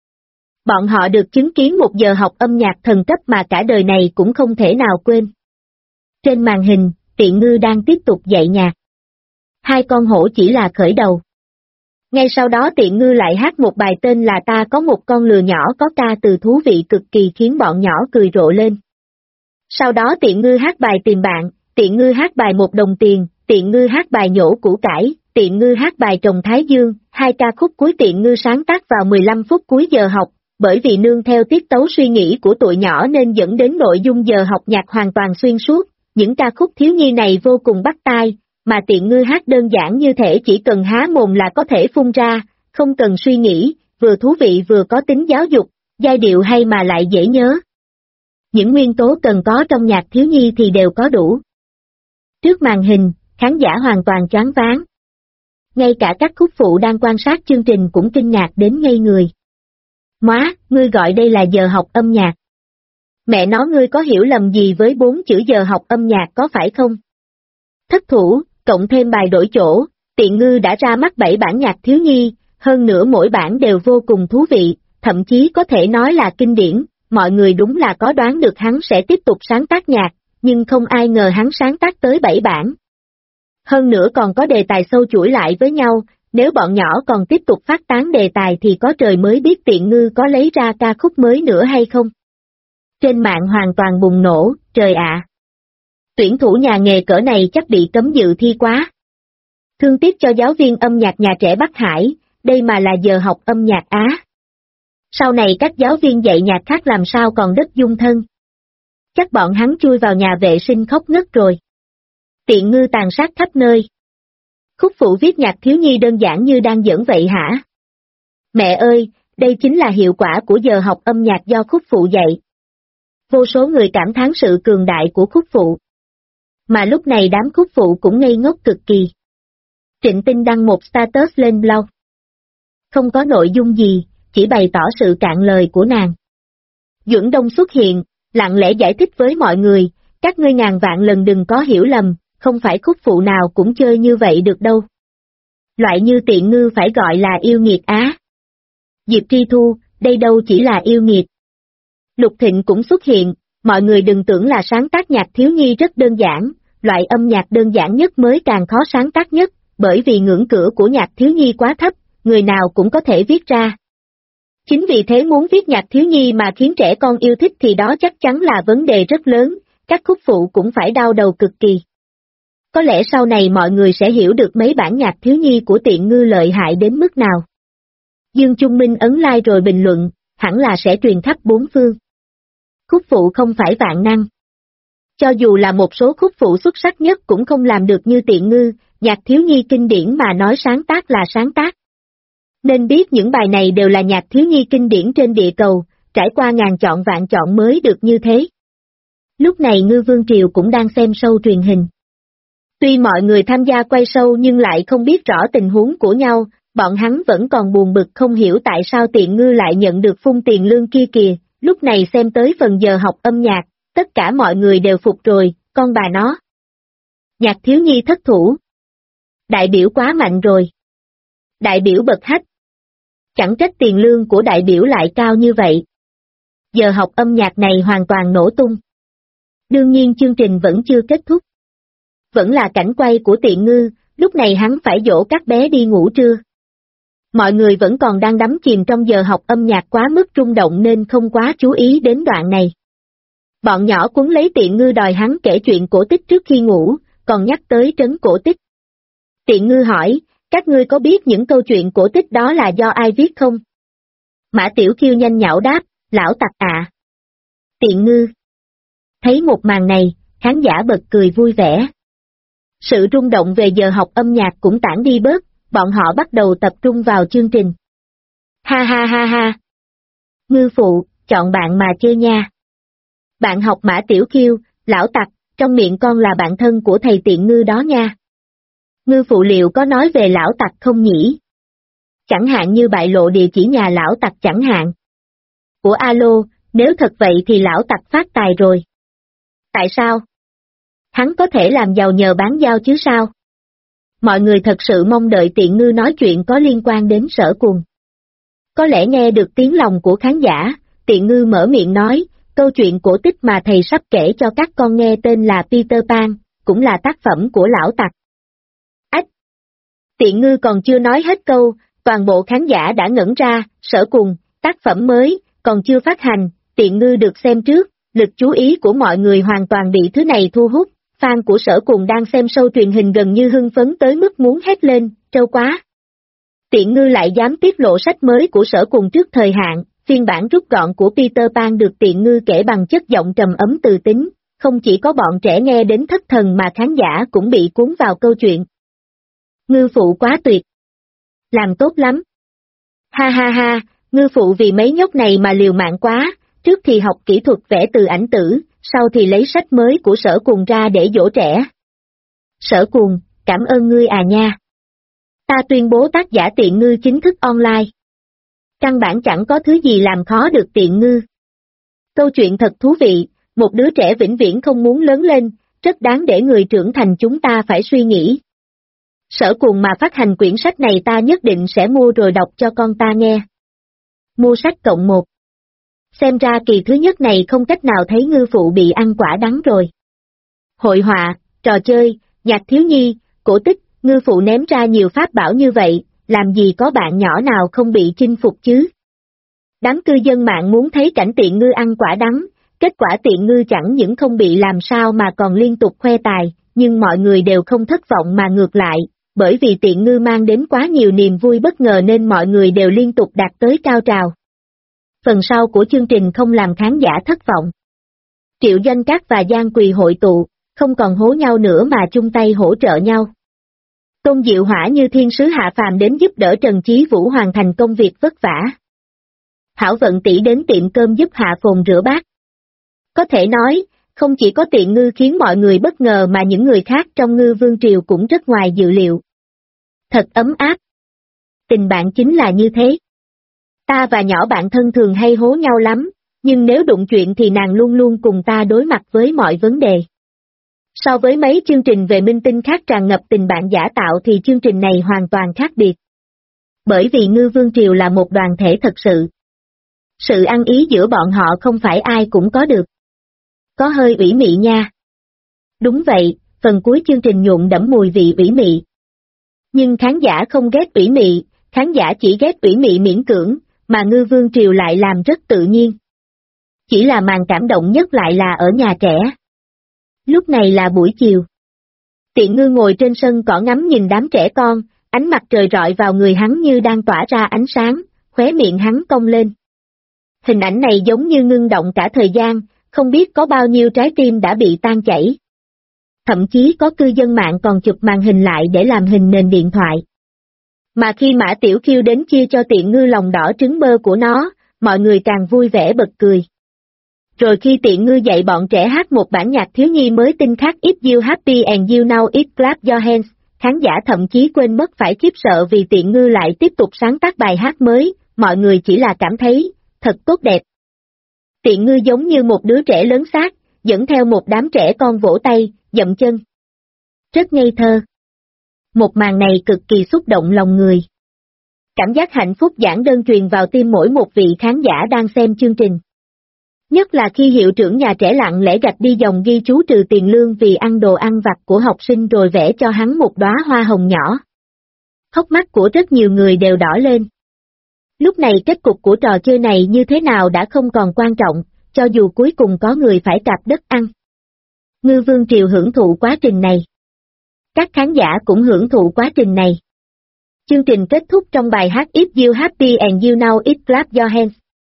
Bọn họ được chứng kiến một giờ học âm nhạc thần cấp mà cả đời này cũng không thể nào quên. Trên màn hình, Tiện Ngư đang tiếp tục dạy nhạc. Hai con hổ chỉ là khởi đầu. Ngay sau đó Tiện Ngư lại hát một bài tên là Ta có một con lừa nhỏ có ca từ thú vị cực kỳ khiến bọn nhỏ cười rộ lên. Sau đó Tiện Ngư hát bài Tìm Bạn, Tiện Ngư hát bài Một Đồng Tiền, Tiện Ngư hát bài Nhổ Củ Cải, Tiện Ngư hát bài Trồng Thái Dương, hai ca khúc cuối Tiện Ngư sáng tác vào 15 phút cuối giờ học, bởi vì nương theo tiết tấu suy nghĩ của tụi nhỏ nên dẫn đến nội dung giờ học nhạc hoàn toàn xuyên suốt, những ca khúc thiếu nhi này vô cùng bắt tai, mà Tiện Ngư hát đơn giản như thể chỉ cần há mồm là có thể phun ra, không cần suy nghĩ, vừa thú vị vừa có tính giáo dục, giai điệu hay mà lại dễ nhớ. Những nguyên tố cần có trong nhạc thiếu nhi thì đều có đủ. Trước màn hình, khán giả hoàn toàn choáng váng. Ngay cả các khúc phụ đang quan sát chương trình cũng kinh ngạc đến ngây người. Móa, ngươi gọi đây là giờ học âm nhạc. Mẹ nó ngươi có hiểu lầm gì với 4 chữ giờ học âm nhạc có phải không? Thất thủ, cộng thêm bài đổi chỗ, Tiện Ngư đã ra mắt 7 bản nhạc thiếu nhi, hơn nữa mỗi bản đều vô cùng thú vị, thậm chí có thể nói là kinh điển, mọi người đúng là có đoán được hắn sẽ tiếp tục sáng tác nhạc, nhưng không ai ngờ hắn sáng tác tới 7 bản. Hơn nữa còn có đề tài sâu chuỗi lại với nhau, nếu bọn nhỏ còn tiếp tục phát tán đề tài thì có trời mới biết Tiện Ngư có lấy ra ca khúc mới nữa hay không. Trên mạng hoàn toàn bùng nổ, trời ạ. Tuyển thủ nhà nghề cỡ này chắc bị cấm dự thi quá. Thương tiếc cho giáo viên âm nhạc nhà trẻ Bắc Hải, đây mà là giờ học âm nhạc Á. Sau này các giáo viên dạy nhạc khác làm sao còn đất dung thân. Chắc bọn hắn chui vào nhà vệ sinh khóc ngất rồi. Tiện Ngư tàn sát khắp nơi. Khúc phụ viết nhạc thiếu nhi đơn giản như đang giỡn vậy hả? Mẹ ơi, đây chính là hiệu quả của giờ học âm nhạc do khúc phụ dạy. Vô số người cảm thán sự cường đại của khúc phụ. Mà lúc này đám khúc phụ cũng ngây ngốc cực kỳ. Trịnh Tinh đăng một status lên blog. Không có nội dung gì, chỉ bày tỏ sự cạn lời của nàng. Duẩn Đông xuất hiện, lặng lẽ giải thích với mọi người, các ngươi ngàn vạn lần đừng có hiểu lầm, không phải khúc phụ nào cũng chơi như vậy được đâu. Loại như Tiện Ngư phải gọi là yêu nghiệt Á. Diệp Tri Thu, đây đâu chỉ là yêu nghiệt. Lục Thịnh cũng xuất hiện, mọi người đừng tưởng là sáng tác nhạc thiếu nhi rất đơn giản, loại âm nhạc đơn giản nhất mới càng khó sáng tác nhất, bởi vì ngưỡng cửa của nhạc thiếu nhi quá thấp, người nào cũng có thể viết ra. Chính vì thế muốn viết nhạc thiếu nhi mà khiến trẻ con yêu thích thì đó chắc chắn là vấn đề rất lớn, các khúc phụ cũng phải đau đầu cực kỳ. Có lẽ sau này mọi người sẽ hiểu được mấy bản nhạc thiếu nhi của Tiện Ngư lợi hại đến mức nào. Dương Trung Minh ấn like rồi bình luận, hẳn là sẽ truyền khắp bốn phương. Khúc phụ không phải vạn năng. Cho dù là một số khúc phụ xuất sắc nhất cũng không làm được như Tiện Ngư, nhạc thiếu nhi kinh điển mà nói sáng tác là sáng tác. Nên biết những bài này đều là nhạc thiếu nhi kinh điển trên địa cầu, trải qua ngàn chọn vạn chọn mới được như thế. Lúc này Ngư Vương Triều cũng đang xem show truyền hình. Tuy mọi người tham gia quay show nhưng lại không biết rõ tình huống của nhau, bọn hắn vẫn còn buồn bực không hiểu tại sao Tiện Ngư lại nhận được phung tiền lương kia kìa, lúc này xem tới phần giờ học âm nhạc, tất cả mọi người đều phục rồi, con bà nó. Nhạc thiếu nhi thất thủ. Đại biểu quá mạnh rồi. Đại biểu bật hách. Chẳng trách tiền lương của đại biểu lại cao như vậy. Giờ học âm nhạc này hoàn toàn nổ tung. Đương nhiên chương trình vẫn chưa kết thúc. Vẫn là cảnh quay của Tiện Ngư, lúc này hắn phải dỗ các bé đi ngủ trưa. Mọi người vẫn còn đang đắm chìm trong giờ học âm nhạc quá mức rung động nên không quá chú ý đến đoạn này. Bọn nhỏ cuốn lấy Tiện Ngư đòi hắn kể chuyện cổ tích trước khi ngủ, còn nhắc tới trấn cổ tích. Tiện Ngư hỏi, các ngươi có biết những câu chuyện cổ tích đó là do ai viết không? Mã Tiểu Kiêu nhanh nhảu đáp, lão tặc à. Tiện Ngư. Thấy một màn này, khán giả bật cười vui vẻ. Sự rung động về giờ học âm nhạc cũng tản đi bớt, bọn họ bắt đầu tập trung vào chương trình. Ha ha ha ha. Ngư phụ, chọn bạn mà chơi nha. Bạn học Mã Tiểu Kiêu, lão tặc, trong miệng con là bạn thân của thầy Tiện Ngư đó nha. Ngư phụ liệu có nói về lão tặc không nhỉ? Chẳng hạn như bại lộ địa chỉ nhà lão tặc chẳng hạn. Ủa alo, nếu thật vậy thì lão tặc phát tài rồi. Tại sao? Hắn có thể làm giàu nhờ bán dao chứ sao? Mọi người thật sự mong đợi Tiện Ngư nói chuyện có liên quan đến Sở Cuồng. Có lẽ nghe được tiếng lòng của khán giả, Tiện Ngư mở miệng nói, câu chuyện cổ tích mà thầy sắp kể cho các con nghe tên là Peter Pan, cũng là tác phẩm của lão tặc. Ách! Tiện Ngư còn chưa nói hết câu, toàn bộ khán giả đã ngẩn ra, Sở Cuồng, tác phẩm mới, còn chưa phát hành, Tiện Ngư được xem trước, lực chú ý của mọi người hoàn toàn bị thứ này thu hút. Fan của Sở Cuồng đang xem show truyền hình gần như hưng phấn tới mức muốn hét lên, trâu quá. Tiện Ngư lại dám tiết lộ sách mới của Sở Cuồng trước thời hạn, phiên bản rút gọn của Peter Pan được Tiện Ngư kể bằng chất giọng trầm ấm từ tính, không chỉ có bọn trẻ nghe đến thất thần mà khán giả cũng bị cuốn vào câu chuyện. Ngư phụ quá tuyệt. Làm tốt lắm. Ha ha ha, Ngư phụ vì mấy nhóc này mà liều mạng quá, trước thì học kỹ thuật vẽ từ ảnh tử, sau thì lấy sách mới của Sở Cuồng ra để dỗ trẻ. Sở Cuồng, cảm ơn ngươi à nha. Ta tuyên bố tác giả Tiện Ngư chính thức online. Căn bản chẳng có thứ gì làm khó được Tiện Ngư. Câu chuyện thật thú vị, một đứa trẻ vĩnh viễn không muốn lớn lên, rất đáng để người trưởng thành chúng ta phải suy nghĩ. Sở Cuồng mà phát hành quyển sách này ta nhất định sẽ mua rồi đọc cho con ta nghe. Mua sách cộng 1. Xem ra kỳ thứ nhất này không cách nào thấy Ngư phụ bị ăn quả đắng rồi. Hội họa, trò chơi, nhạc thiếu nhi, cổ tích, Ngư phụ ném ra nhiều pháp bảo như vậy, làm gì có bạn nhỏ nào không bị chinh phục chứ? Đám cư dân mạng muốn thấy cảnh Tiện Ngư ăn quả đắng, kết quả Tiện Ngư chẳng những không bị làm sao mà còn liên tục khoe tài, nhưng mọi người đều không thất vọng mà ngược lại, bởi vì Tiện Ngư mang đến quá nhiều niềm vui bất ngờ nên mọi người đều liên tục đạt tới cao trào. Phần sau của chương trình không làm khán giả thất vọng. Triệu Doanh Cát và Giang Quỳ hội tụ, không còn hố nhau nữa mà chung tay hỗ trợ nhau. Tôn Diệu Hỏa như thiên sứ hạ phàm đến giúp đỡ Trần Chí Vũ hoàn thành công việc vất vả. Hảo Vận tỷ đến tiệm cơm giúp Hạ Phồn rửa bát. Có thể nói, không chỉ có Tiện Ngư khiến mọi người bất ngờ mà những người khác trong Ngư Vương Triều cũng rất ngoài dự liệu. Thật ấm áp. Tình bạn chính là như thế. Ta và nhỏ bạn thân thường hay hố nhau lắm, nhưng nếu đụng chuyện thì nàng luôn luôn cùng ta đối mặt với mọi vấn đề. So với mấy chương trình về minh tinh khác tràn ngập tình bạn giả tạo thì chương trình này hoàn toàn khác biệt. Bởi vì Ngư Vương Triều là một đoàn thể thật sự. Sự ăn ý giữa bọn họ không phải ai cũng có được. Có hơi ủy mị nha. Đúng vậy, phần cuối chương trình nhuộm đẫm mùi vị ủy mị. Nhưng khán giả không ghét ủy mị, khán giả chỉ ghét ủy mị miễn cưỡng, mà Ngư Vương Triều lại làm rất tự nhiên. Chỉ là màn cảm động nhất lại là ở nhà trẻ. Lúc này là buổi chiều. Tiện Ngư ngồi trên sân cỏ ngắm nhìn đám trẻ con, ánh mặt trời rọi vào người hắn như đang tỏa ra ánh sáng, khóe miệng hắn cong lên. Hình ảnh này giống như ngưng động cả thời gian, không biết có bao nhiêu trái tim đã bị tan chảy. Thậm chí có cư dân mạng còn chụp màn hình lại để làm hình nền điện thoại. Mà khi Mã Tiểu Khiêu đến chia cho Tiện Ngư lòng đỏ trứng bơ của nó, mọi người càng vui vẻ bật cười. Rồi khi Tiện Ngư dạy bọn trẻ hát một bản nhạc thiếu nhi mới tinh khác If You Happy and You Know It Clap Your Hands, khán giả thậm chí quên mất phải khiếp sợ vì Tiện Ngư lại tiếp tục sáng tác bài hát mới, mọi người chỉ là cảm thấy, thật tốt đẹp. Tiện Ngư giống như một đứa trẻ lớn xác, dẫn theo một đám trẻ con vỗ tay, dậm chân. Rất ngây thơ. Một màn này cực kỳ xúc động lòng người. Cảm giác hạnh phúc giản đơn truyền vào tim mỗi một vị khán giả đang xem chương trình. Nhất là khi hiệu trưởng nhà trẻ lặng lẽ gạch đi dòng ghi chú trừ tiền lương vì ăn đồ ăn vặt của học sinh rồi vẽ cho hắn một đóa hoa hồng nhỏ. Hốc mắt của rất nhiều người đều đỏ lên. Lúc này kết cục của trò chơi này như thế nào đã không còn quan trọng, cho dù cuối cùng có người phải cạp đất ăn. Ngư Vương Triều hưởng thụ quá trình này. Các khán giả cũng hưởng thụ quá trình này. Chương trình kết thúc trong bài hát If You Happy and You Know It Clap Your Hands.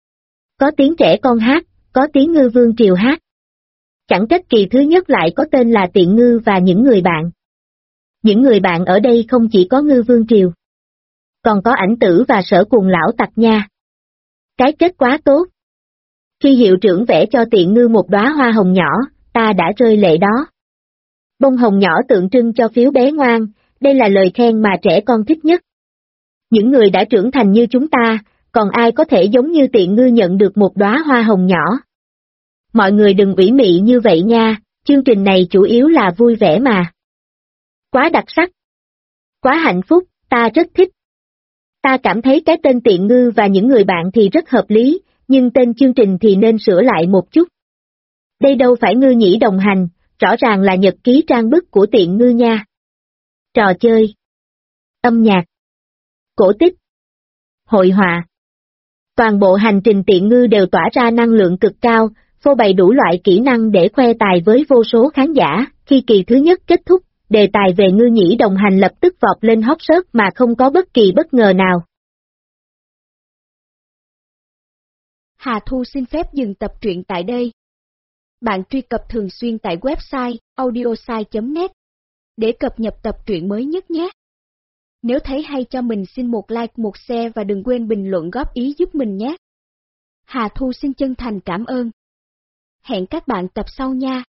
Có tiếng trẻ con hát, có tiếng Ngư Vương Triều hát. Chẳng trách kỳ thứ nhất lại có tên là Tiện Ngư và những người bạn. Những người bạn ở đây không chỉ có Ngư Vương Triều, còn có Ảnh Tử và Sở Cuồng Lão Tặc nha. Cái kết quá tốt. Khi hiệu trưởng vẽ cho Tiện Ngư một đóa hoa hồng nhỏ, ta đã rơi lệ đó. Bông hồng nhỏ tượng trưng cho phiếu bé ngoan, đây là lời khen mà trẻ con thích nhất. Những người đã trưởng thành như chúng ta, còn ai có thể giống như Tiện Ngư nhận được một đóa hoa hồng nhỏ. Mọi người đừng ủy mị như vậy nha, chương trình này chủ yếu là vui vẻ mà. Quá đặc sắc. Quá hạnh phúc, ta rất thích. Ta cảm thấy cái tên Tiện Ngư và những người bạn thì rất hợp lý, nhưng tên chương trình thì nên sửa lại một chút. Đây đâu phải Ngư Nhĩ đồng hành, rõ ràng là nhật ký trang bức của Tiện Ngư nha. Trò chơi, âm nhạc, cổ tích, hội họa. Toàn bộ hành trình Tiện Ngư đều tỏa ra năng lượng cực cao, phô bày đủ loại kỹ năng để khoe tài với vô số khán giả. Khi kỳ thứ nhất kết thúc, đề tài về Ngư Nhĩ đồng hành lập tức vọt lên hot search mà không có bất kỳ bất ngờ nào. Hà Thu xin phép dừng tập truyện tại đây. Bạn truy cập thường xuyên tại website audiosai.net để cập nhật tập truyện mới nhất nhé. Nếu thấy hay cho mình xin một like, một share và đừng quên bình luận góp ý giúp mình nhé. Hà Thu xin chân thành cảm ơn. Hẹn các bạn tập sau nha.